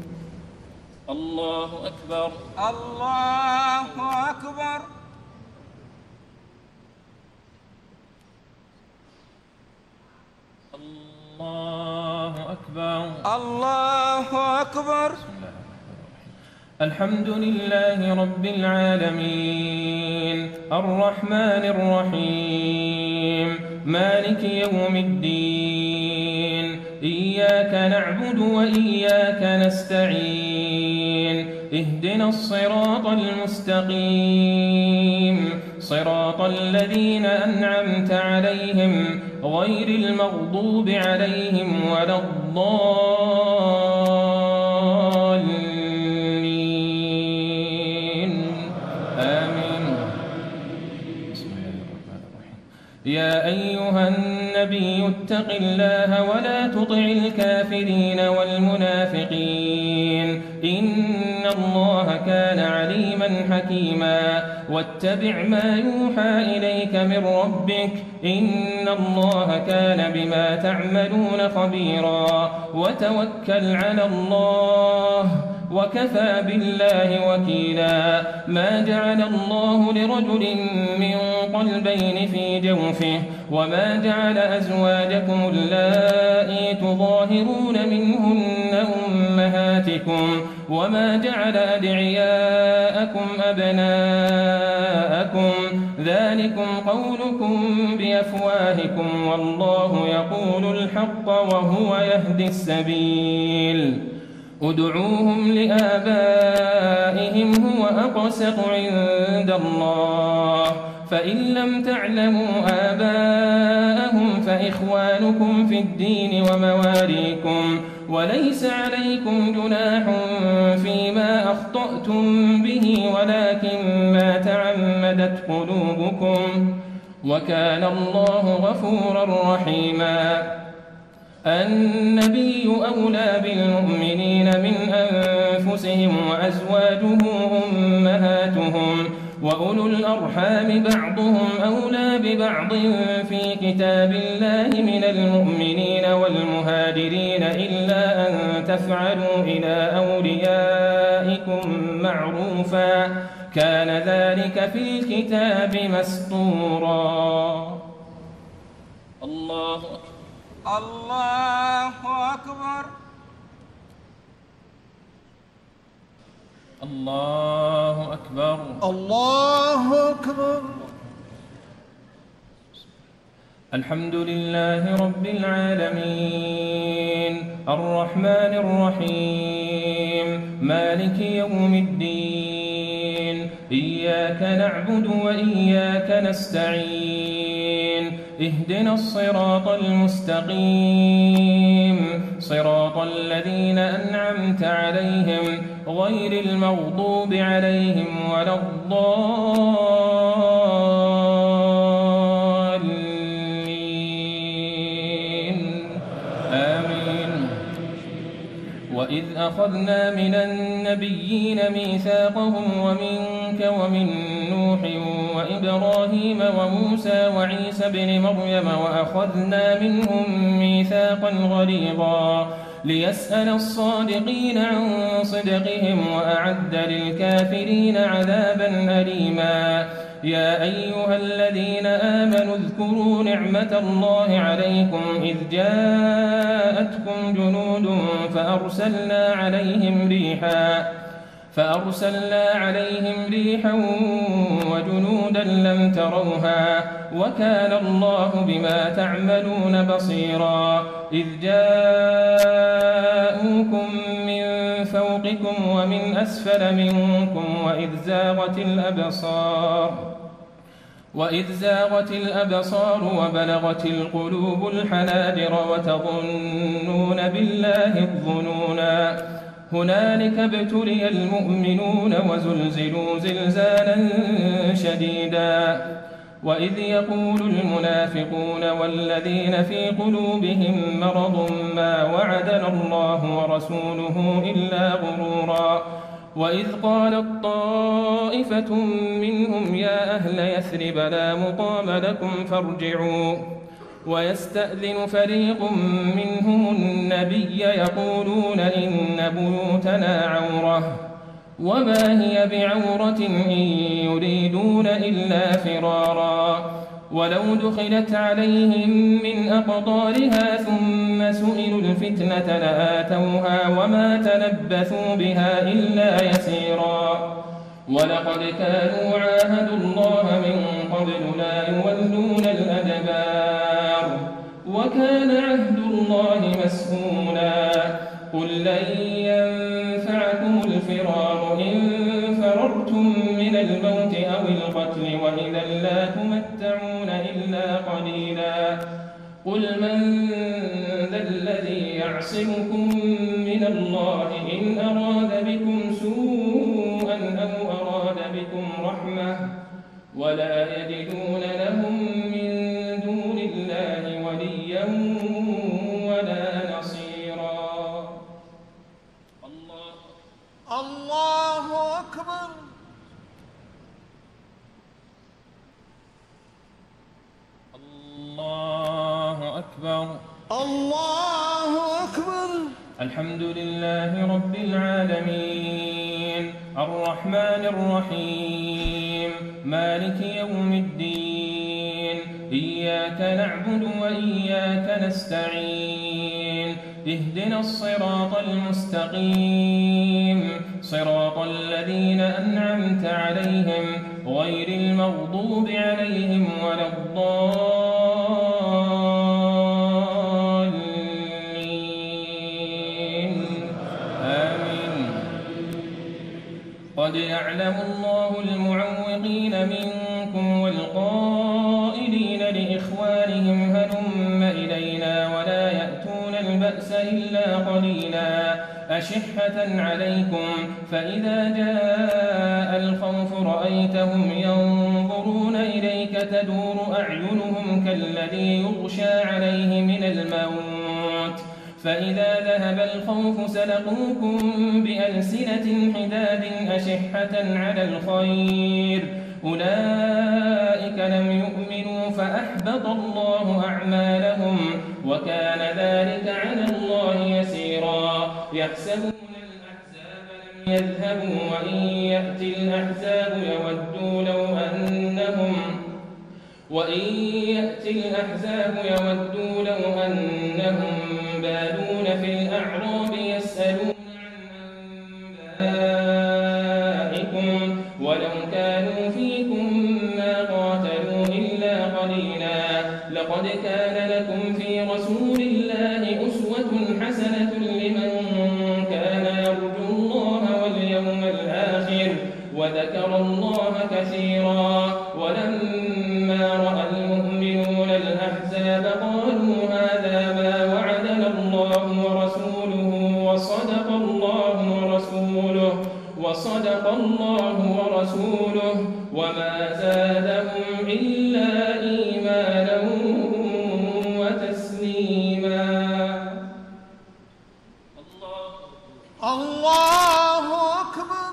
الله أكبر. الله أكبر. الله أكبر. الله أكبر. الحمد لله رب العالمين الرحمن الرحيم مالك يوم الدين إياك نعبد وإياك نستعين اهدنا الصراط المستقيم صراط الذين أنعمت عليهم غير المغضوب عليهم ولا الضالين آمين. بسم الله الرحمن الرحيم يا أيها النبي اتق الله ولا تطع الكافرين والمنافقين إن الله كان عليما حكيما واتبع ما يوحى إليك من ربك إن الله كان بما تعملون خبيرا وتوكل على الله وكفى بالله وكيلا ما جعل الله لرجل من قلبين في جوفه وما جعل أزواجكم اللائي تظاهرون منهن أمهاتكم وما جعل أدعياءكم أبناءكم ذلكم قولكم بأفواهكم والله يقول الحق وهو يهدي السبيل ادعوهم لآبائهم هو أقسط عند الله فإن لم تعلموا آباءهم فإخوانكم في الدين ومواليكم وليس عليكم جناح فيما أخطأتم به ولكن ما تعمدت قلوبكم وكان الله غفورا رحيما النبي أولى بالمؤمنين من أنفسهم وأزواجه أمهاتهم وأولو الأرحام بعضهم أولى ببعض في كتاب الله من المؤمنين والمهاجرين إلا أن تفعلوا إلى أوليائكم معروفا كان ذلك في الكتاب مسطورا. الله أكبر. الله أكبر. الله أكبر. الله أكبر. الحمد لله رب العالمين الرحمن الرحيم مالك يوم الدين إياك نعبد وإياك نستعين اهدنا الصراط المستقيم صراط الذين أنعمت عليهم غير المغضوب عليهم ولا الضالين آمين. وإذ أخذنا من النبيين ميثاقهم ومنك ومن نوح وإبراهيم وموسى وعيسى بن مريم وأخذنا منهم ميثاقا غليظا ليسأل الصادقين عن صدقهم وأعد للكافرين عذابا أليما. يا أيها الذين آمنوا اذكروا نعمة الله عليكم إذ جاءتكم جنود فأرسلنا عليهم ريحا فأرسلنا عليهم ريحا وجنودا لم تروها وكان الله بما تعملون بصيرا. إذ جاءوكم من فوقكم ومن أسفل منكم وإذ زاغت الأبصار وإذ زاغت الأبصار وبلغت القلوب الحناجر وتظنون بالله الظنونا هنالك ابتلي المؤمنون وزلزلوا زلزالا شديدا. وإذ يقول المنافقون والذين في قلوبهم مرض ما وعدنا الله ورسوله إلا غرورا. وإذ قالت طائفة منهم يا أهل يثرب لا مقام لكم فارجعوا ويستأذن فريق منهم النبي يقولون إن بيوتنا عورة وما هي بعورة إن يريدون إلا فرارا. ولو دخلت عليهم من أقطارها ثم سئلوا الفتنة لآتوها وما تلبثوا بها إلا يسيرا. ولقد كانوا عاهدوا الله من قبل لا يولون الأدبار وكان عهد الله مسؤولا. قل لن ينفعكم الفرار إن فررتم من الموت أو القتل وإذا لا تمتعون إلا قليلا. قل من ذا الذي يعصمكم من الله إن أراد بكم سوءا أو أراد بكم رحمة ولا يجدون لهم من أكبر. الله أكبر. الحمد لله رب العالمين الرحمن الرحيم مالك يوم الدين إياك نعبد وإياك نستعين اهدنا الصراط المستقيم صراط الذين أنعمت عليهم غير المغضوب عليهم ولا الضالين آمين. قد يعلم الله المعوقين منكم والقائلين لإخوانهم هلم إلينا ولا يأتون البأس إلا قليلا أشحة عليكم فإذا جاء الخوف رأيتهم ينظرون إليك تدور أعينهم كالذي يغشى عليه من الموت فإذا ذهب الخوف سلقوكم بألسنة حداد أشحة على الخير أولئك لم يؤمنوا فأحبط الله أعمالهم وكان ذلك على الله يسيرا يحسبون الأحزاب لم يذهبوا وإن يأتي الأحزاب يودوا لو أنهم وإن يأتي الأحزاب يودوا لو أنهم بادون في الأعراب يسألون عن أنبائكم ولو كانوا فيكم ما قاتلوا إلا قليلا لقد كان لكم في رسول الله أسوة حسنة لمن كان يرجو الله واليوم الآخر وذكر الله كثيرا ولما رأى المؤمنون الأحزاب قالوا هذا ما وعدنا الله ورسوله وصدق الله ورسوله وصدق الله ورسوله وما زادهم إلا إيمانا وتسليما. الله الله أكبر.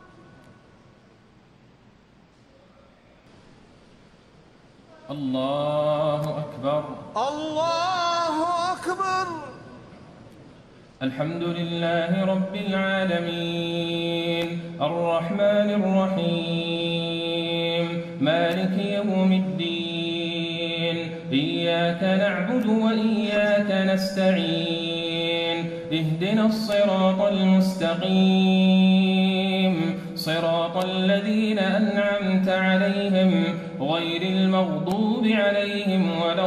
الله أكبر. الله أكبر. الحمد لله رب العالمين الرحمن الرحيم مالك يوم الدين إياك نعبد وإياك نستعين اهدنا الصراط المستقيم صراط الذين أنعمت عليهم غير المغضوب عليهم ولا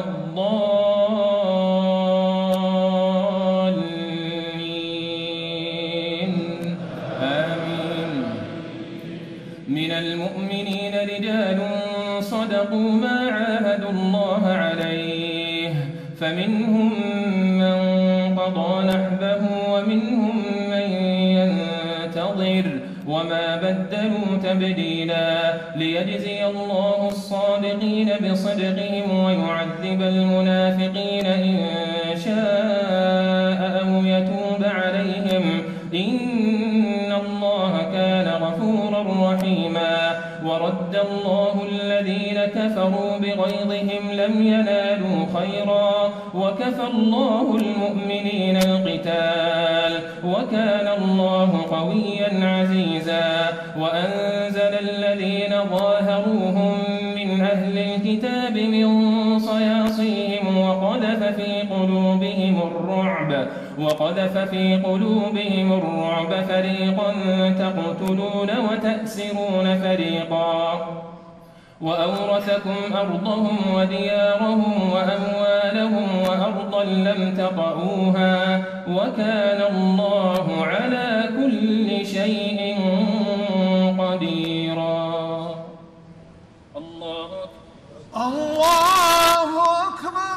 الضالين آمين. من المؤمنين رجال صدقوا ما عاهدوا الله عليه فمنهم من قضى نحبه ومنهم من ينتظر وما بدلوا تبديلا ليجزي الله الصادقين بصدقهم ويعذب المنافقين إن شاء أو يتوب عليهم إن الله كان غفورا رحيما. ورد الله الذين كفروا بغيظهم لم ينالوا خيرا وكفى الله المؤمنين القتال وكان الله قويا عزيزا. وأنزل الذين ظاهروهم من أهل الكتاب من صياصيهم وقذف في قلوبهم الرعب وقذف في قلوبهم الرعب فريقا تقتلون وتأسرون فريقا وأورثكم أرضهم وديارهم وأموالهم وأرضا لم تطئوها وكان الله على كل شيء قديرا. الله الله أكبر.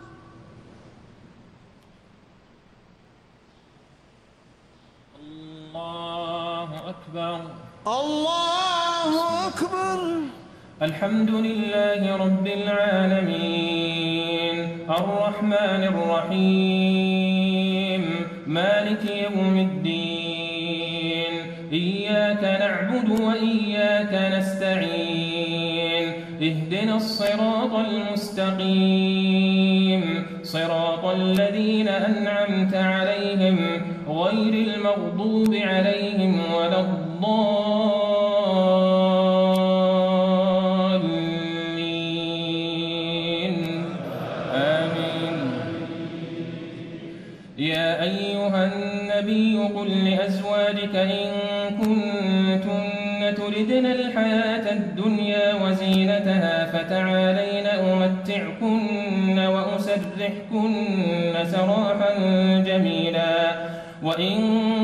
الله أكبر. الله أكبر. الحمد لله رب العالمين الرحمن الرحيم مالك يوم الدين إياك نعبد وإياك نستعين اهدنا الصراط المستقيم صراط الذين أنعمت عليهم غير المغضوب عليهم ولا الضالين آمين. يا أيها النبي قل لأزواجك إن كنتن تردن الحياة الدنيا وزينتها فتعالين أمتعكن وأسرحكن سراحا جميلا. وإن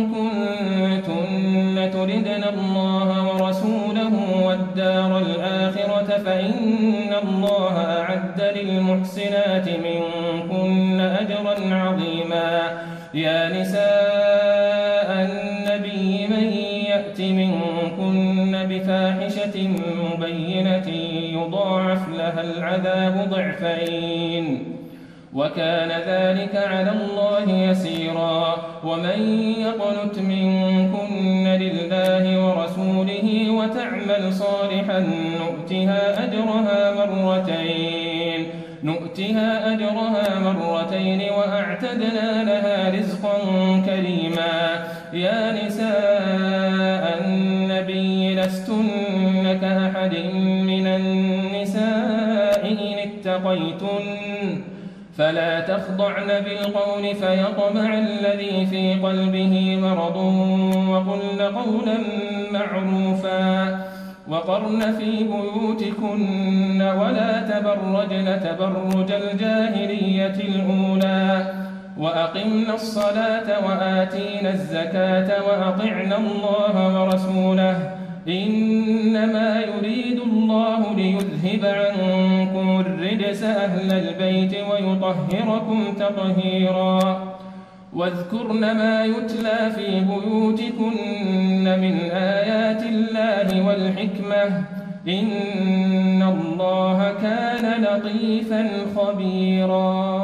كنتن تردن الله ورسوله والدار الآخرة فإن الله أعد للمحسنات منكن أجرا عظيما. يا نساء النبي من يأت منكن بفاحشة مبينة يضاعف لها العذاب ضعفين وكان ذلك على الله يسيرا. ومن يقنت منكن لله ورسوله وتعمل صالحا نؤتها أجرها مرتين نؤتها أجرها مرتين وأعتدنا لها رزقا كريما. يا نساء النبي لستن كأحد من النساء إن اتقيتن فلا تخضعن بالقول فيطمع الذي في قلبه مرض وقلن قولا معروفا. وقرن في بيوتكن ولا تبرجن تبرج الجاهلية الأولى وأقمنا الصلاة وآتينا الزكاة وأطعنا الله ورسوله إنما يريد الله ليذهب عنكم الرجس أهل البيت ويطهركم تطهيرا. واذكرن ما يتلى في بيوتكن من آيات الله والحكمة إن الله كان لطيفا خبيرا.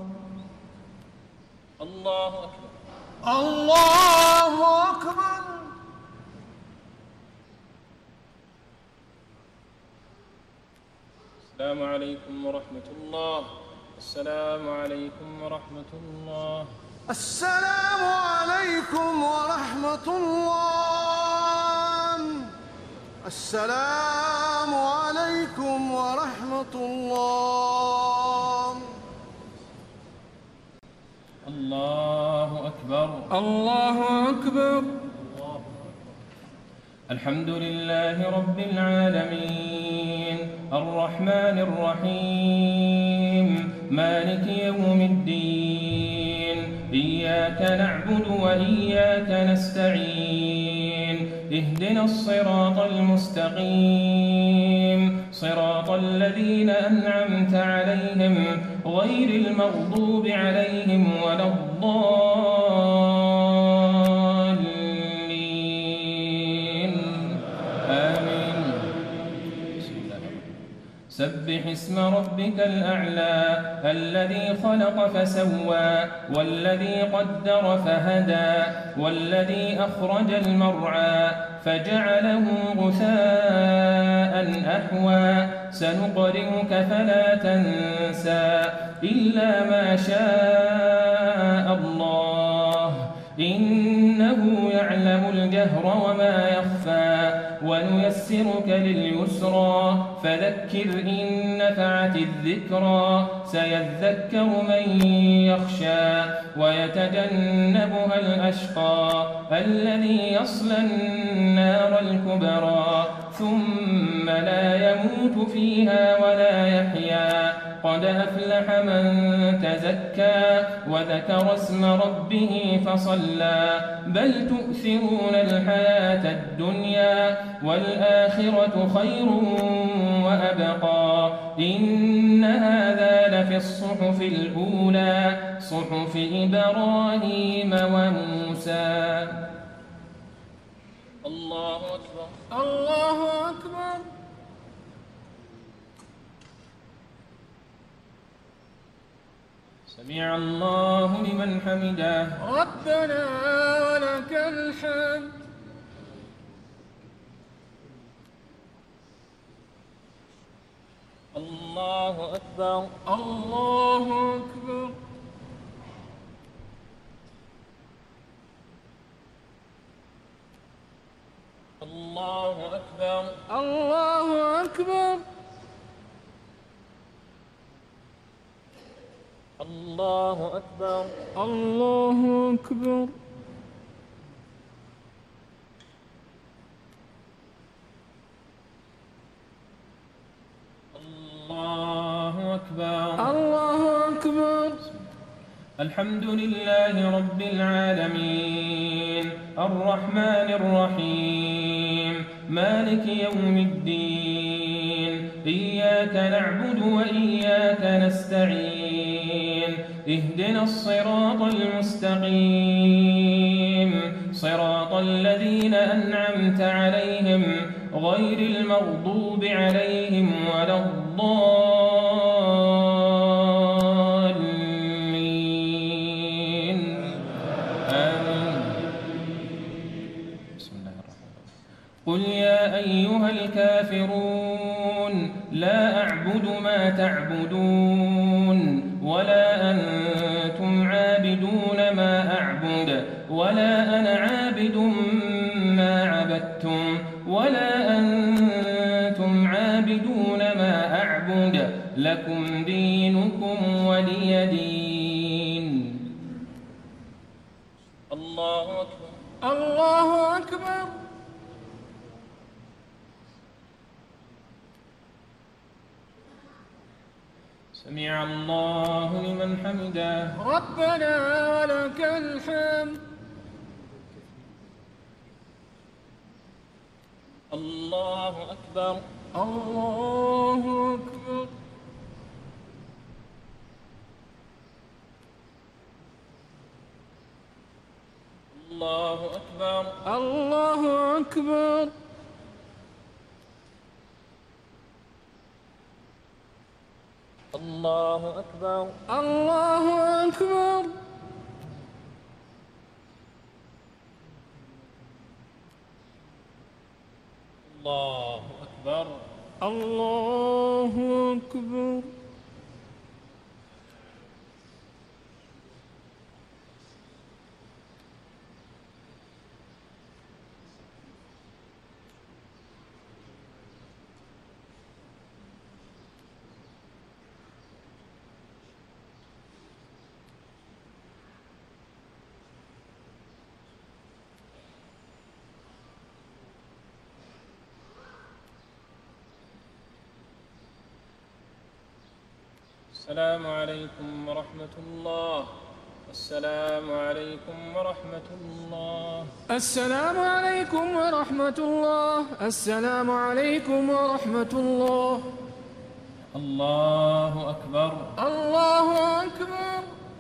الله أكبر. الله أكبر. السلام عليكم ورحمة الله. السلام عليكم ورحمة الله. السلام عليكم ورحمة الله. السلام عليكم ورحمة الله. الله أكبر. الله أكبر. الحمد لله رب العالمين الرحمن الرحيم مالك يوم الدين إياك نعبد وإياك نستعين اهدنا الصراط المستقيم صراط الذين أنعمت عليهم غير المغضوب عليهم ولا الضالين آمين. سبح اسم ربك الأعلى الذي خلق فسوى والذي قدر فهدى والذي أخرج المرعى فجعله غثاء أحوى سنقرئك فلا تنسى إلا ما شاء الله إنه يعلم الجهر وما يخفى ونيسرك لليسرى فذكر إن نفعت الذكرى سيذكر من يخشى ويتجنبها الأشقى الذي يصلى النار الكبرى ثم لا يموت فيها ولا يحيا قد أفلح من تزكى وذكر اسم ربه فصلى بل تؤثرون الحياة الدنيا والآخرة خير وأبقى إن هذا لفي الصحف الأولى صحف إبراهيم وموسى. الله أكبر. الله أكبر. سمع الله لمن حمده ربنا ولك الحمد. الله أكبر. أكبر الله أكبر الله أكبر الله أكبر الله أكبر الله أكبر الله أكبر الله أكبر الحمد لله رب العالمين الرحمن الرحيم مالك يوم الدين إياك نعبد وإياك نستعين اهدنا الصراط المستقيم صراط الذين أنعمت عليهم غير المغضوب عليهم ولا الضالين آمين. بسم الله الرحمن الرحيم قل يا أيها الكافرون لا أعبد ما تعبدون ولا أنتم عابدون ما أعبد ولا أنا عابد ما عبدتم ولا أنتم عابدون ما أعبد لكم دينكم ولي دين. الله أكبر الله أكبر سمع الله لمن حمده ربنا ولك الحمد الله أكبر الله أكبر الله أكبر الله أكبر الله أكبر الله أكبر الله أكبر الله أكبر السلام عليكم ورحمة الله. السلام عليكم ورحمة الله. السلام عليكم ورحمة الله. السلام عليكم ورحمة الله. الله أكبر. الله أكبر.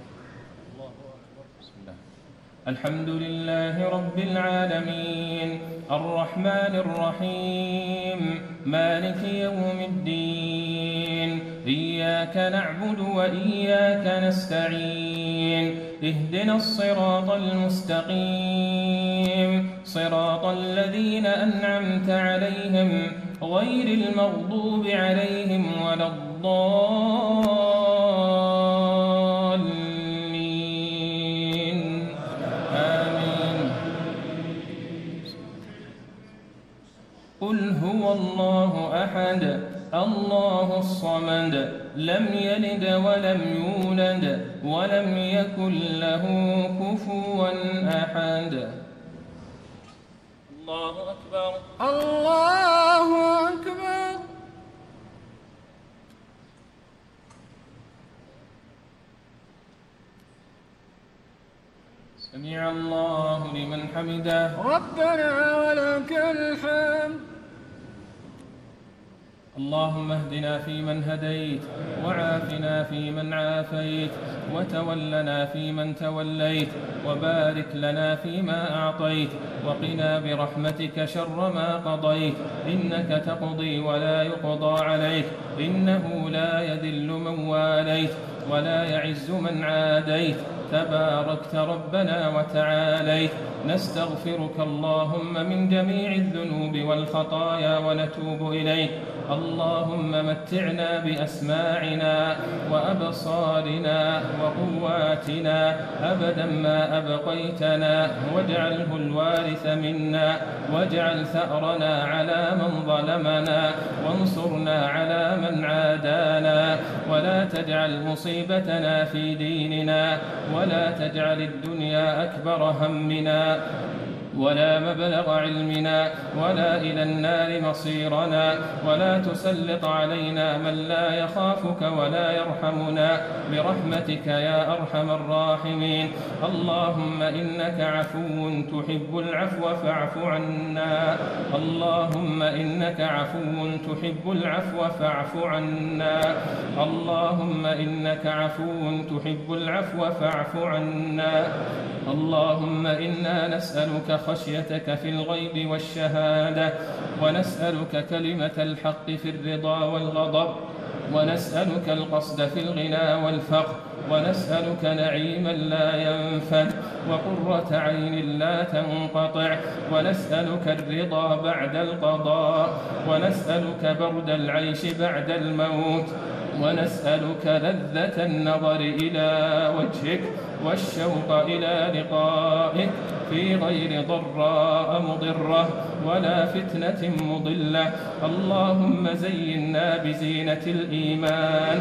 بسم الله. الحمد لله رب العالمين الرحمن الرحيم مالك يوم الدين إياك نعبد وإياك نستعين اهدنا الصراط المستقيم صراط الذين أنعمت عليهم غير المغضوب عليهم ولا الضالين آمين. قل هو الله أحد الله الصمد لم يلد ولم يولد ولم يكن له كفوا أحد. الله أكبر الله أكبر. سمع الله لمن حمده ربنا ولك الحمد. اللهم اهدنا فيمن هديت وعافنا فيمن عافيت وتولنا فيمن توليت وبارك لنا فيما أعطيت وقنا برحمتك شر ما قضيت إنك تقضي ولا يقضى عليك إنه لا يذل من واليت ولا يعز من عاديت تباركت ربنا وتعاليت. نستغفرك اللهم من جميع الذنوب والخطايا ونتوب إليك اللهم متعنا بأسماعنا وأبصارنا وقواتنا أبدا ما أبقيتنا، واجعله الوارث منا، واجعل ثأرنا على من ظلمنا، وانصرنا على من عادانا، ولا تجعل مصيبتنا في ديننا، ولا تجعل الدنيا أكبر همنا ولا مبلغ علمنا، ولا إلى النار مصيرنا، ولا تسلط علينا من لا يخافك ولا يرحمنا، برحمتك يا أرحم الراحمين. اللهم إنك عفو تحب العفو فاعف عنا، اللهم إنك عفو تحب العفو فاعف عنا، اللهم إنك عفو تحب العفو فاعف عنا. اللهم إنا نسألك خشيتك في الغيب والشهادة، ونسألك كلمة الحق في الرضا والغضب، ونسألك القصد في الغنى والفقر، ونسألك نعيما لا ينفد وقرة عين لا تنقطع، ونسألك الرضا بعد القضاء، ونسألك برد العيش بعد الموت، ونسألك لذة النظر إلى وجهك والشوق إلى لقائك في غير ضراء مضرة ولا فتنة مضلة. اللهم زينا بزينة الإيمان،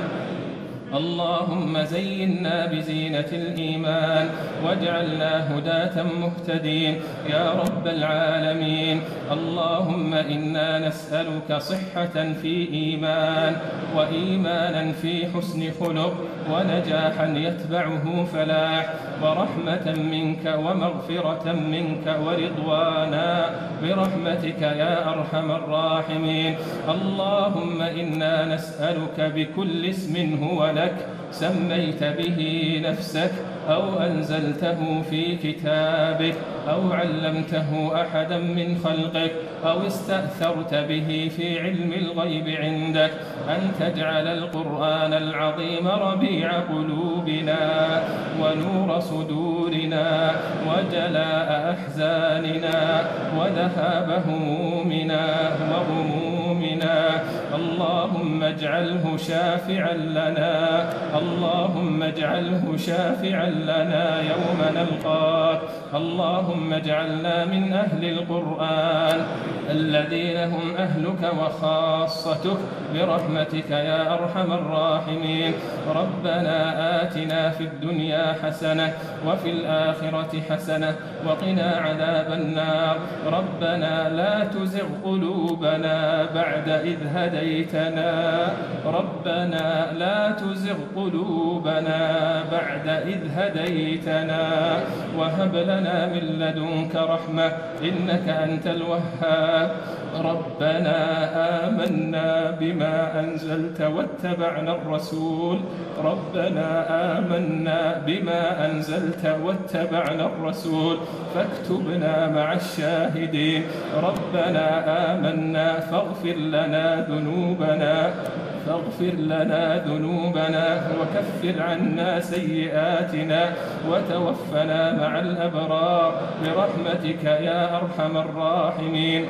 اللهم زينا بزينة الإيمان واجعلنا هداة مهتدين يا رب العالمين. اللهم إنا نسألك صحة في إيمان، وإيمانا في حسن خلق، ونجاحا يتبعه فلاح، ورحمة منك ومغفرة منك ورضوانا برحمتك يا أرحم الراحمين. اللهم إنا نسألك بكل اسم هو لك سميت به نفسك أو أنزلته في كتابك أو علمته أحدا من خلقك أو استأثرت به في علم الغيب عندك، أن تجعل القرآن العظيم ربيع قلوبنا ونور صدورنا وجلاء أحزاننا وذهاب همومنا وغمومنا. اللهم اجعله شافعا لنا، اللهم اجعله شافعا لنا يوم نلقاك. اللهم اجعلنا من أهل القرآن الذين هم أهلك وخاصتك برحمتك يا أرحم الراحمين. ربنا آتنا في الدنيا حسنة وفي الآخرة حسنة وقنا عذاب النار. ربنا لا تزغ قلوبنا بعد إذ هديتنا، ربنا لا تزغ قلوبنا بعد إذ هديتنا وهب لنا من لدنك رحمة إنك أنت الوهاب. ربنا آمنا بما أنزلت واتبعنا الرسول، ربنا آمنا بما أنزلت واتبعنا الرسول فاكتبنا مع الشاهدين. ربنا آمنا فاغفر لنا ذنوبنا فاغفر لنا ذنوبنا وكفر عنا سيئاتنا وتوفنا مع الأبرار برحمتك يا أرحم الراحمين.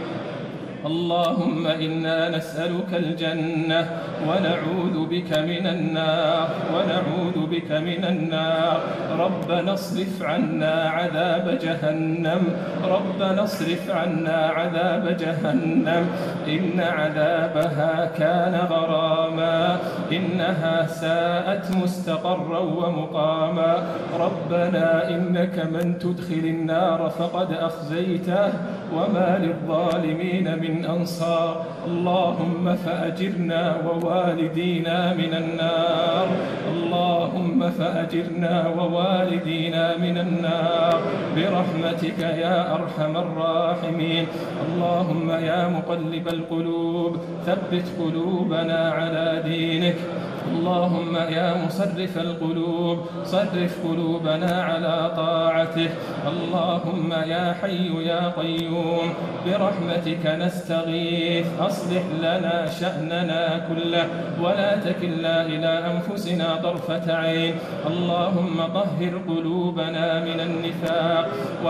اللهم إنا نسألك الجنة ونعوذ بك من النار ونعوذ بك من النار. ربنا اصرف عنا عذاب جهنم، ربنا اصرف عنا عذاب جهنم إن عذابها كان غراما، إنها ساءت مستقرا ومقاما. ربنا إنك من تدخل النار فقد أخزيته وما للظالمين من أنصار. اللهم فأجرنا ووالدينا من النار، اللهم فأجرنا ووالدينا من النار برحمتك يا أرحم الراحمين. اللهم يا مقلب القلوب ثبت قلوبنا على دينك، اللهم يا مصرف القلوب صرف قلوبنا على طاعتك. اللهم يا حي يا قيوم برحمتك نستغيث أصلح لنا شأننا كله ولا تكلنا إلى أنفسنا طرفة عين. اللهم طهر قلوبنا من النفاق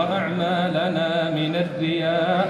وأعمالنا من الرياء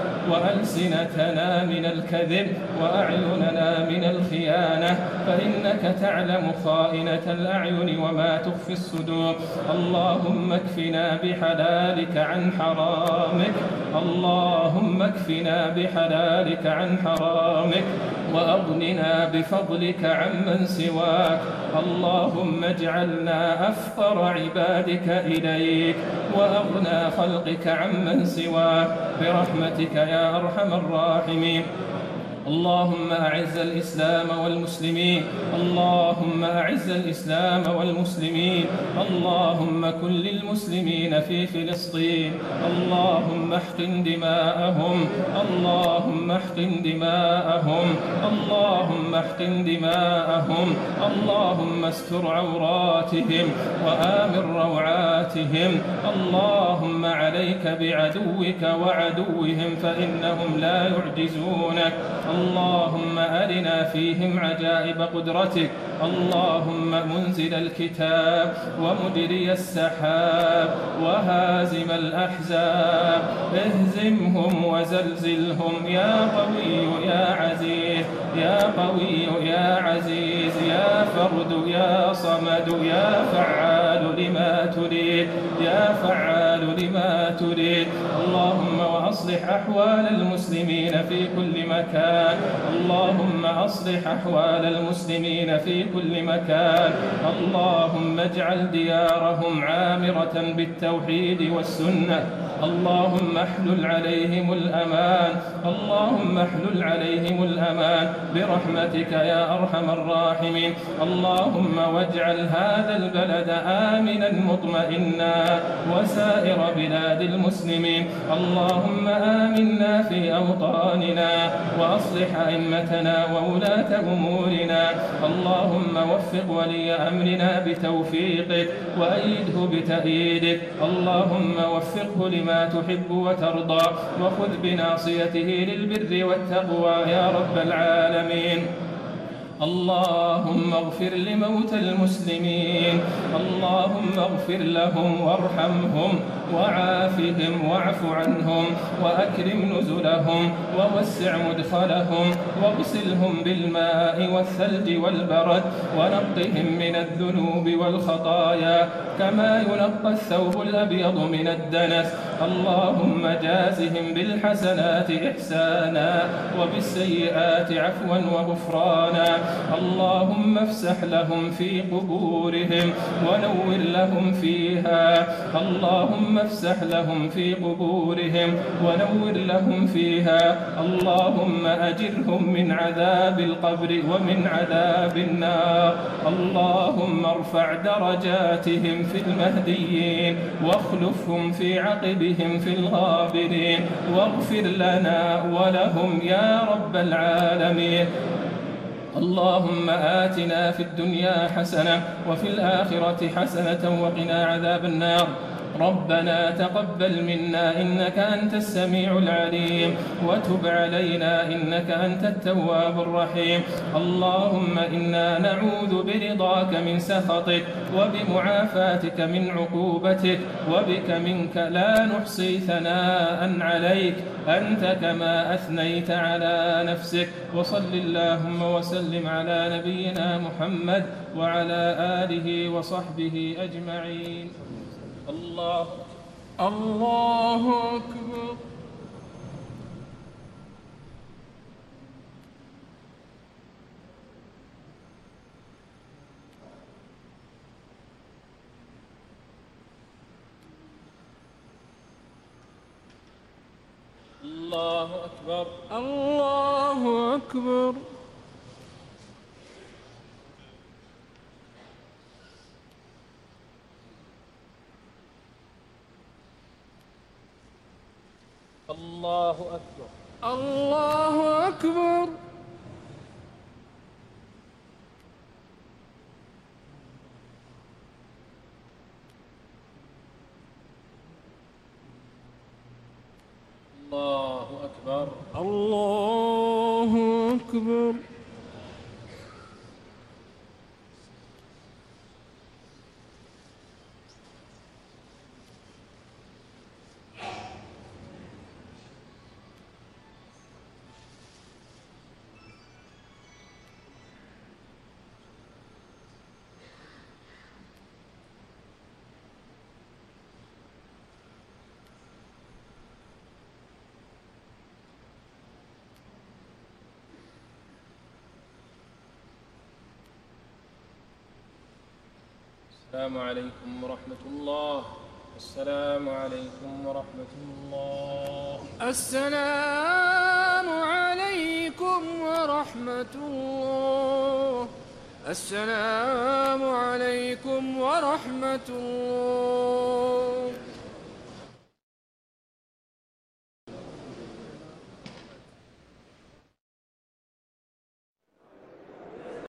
وألسنتنا من الكذب وأعيننا من الخيانة فإنك تعلم خائنة الأعين وما تخفي الصدور. اللهم اكفنا بحلالك عن حرامك اللهم اكفنا بحلالك عن حرامك وأغننا بفضلك عمن سواك. اللهم اجعلنا أفقر عبادك إليك وأغنى خلقك عمن سواك برحمتك يا أرحم الراحمين. اللهم أعز الإسلام والمسلمين اللهم أعز الإسلام والمسلمين. اللهم كن للمسلمين في فلسطين اللهم احقن دماءهم اللهم احقن دماءهم اللهم احقن دماءهم اللهم استر عوراتهم وآمن روعاتهم. اللهم عليك بعدوك وعدوهم فإنهم لا يعجزونك. اللهم أرنا فيهم عجائب قدرتك. اللهم منزل الكتاب ومجري السحاب وهازم الأحزاب اهزمهم وزلزلهم يا قوي يا عزيز يا قوي يا عزيز يا فرد يا صمد يا فعال لما تريد يا فعال لما تريد. اللهم وأصلح أحوال المسلمين في كل مكان اللهم أصلح أحوال المسلمين في كل مكان. اللهم اجعل ديارهم عامرة بالتوحيد والسنة. اللهم احلل عليهم الأمان اللهم احلل عليهم الأمان برحمتك يا أرحم الراحمين. اللهم واجعل هذا البلد آمنا مطمئنا وسائر بلاد المسلمين. اللهم آمنا في أوطاننا وأصلح أئمتنا وولاة أمورنا. اللهم وفق ولي أمرنا بتوفيقك وأيده بتأييدك. اللهم وفقه لما تحب وترضى وخذ بناصيته للبر والتقوى يا رب العالمين. اللهم اغفر لموتى المسلمين اللهم اغفر لهم وارحمهم وعافهم واعف عنهم وأكرم نزلهم ووسع مدخلهم واغسلهم بالماء والثلج والبرد ونقهم من الذنوب والخطايا كما ينقى الثوب الأبيض من الدنس. اللهم جازهم بالحسنات إحسانا وبالسيئات عفوا وغفرانا. اللهم افسح لهم في قبورهم ونور لهم فيها. اللهم افسح لهم في قبورهم ونور لهم فيها. اللهم أجرهم من عذاب القبر ومن عذاب النار. اللهم ارفع درجاتهم في المهديين واخلفهم في عقبهم في الغابرين واغفر لنا ولهم يا رب العالمين. اللهم آتنا في الدنيا حسنة وفي الآخرة حسنة وقنا عذاب النار. ربنا تقبل منا إنك أنت السميع العليم وتب علينا إنك أنت التواب الرحيم. اللهم إنا نعوذ برضاك من سخطك وبمعافاتك من عقوبتك وبك منك لا نحصي ثناء عليك أنت كما أثنيت على نفسك. وصل اللهم وسلم على نبينا محمد وعلى آله وصحبه أجمعين. الله الله أكبر. الله أكبر. الله أكبر. الله أكبر. الله أكبر. أكبر. الله أكبر. السلام عليكم ورحمة الله. السلام عليكم ورحمة الله. السلام عليكم ورحمة الله. السلام عليكم ورحمة الله.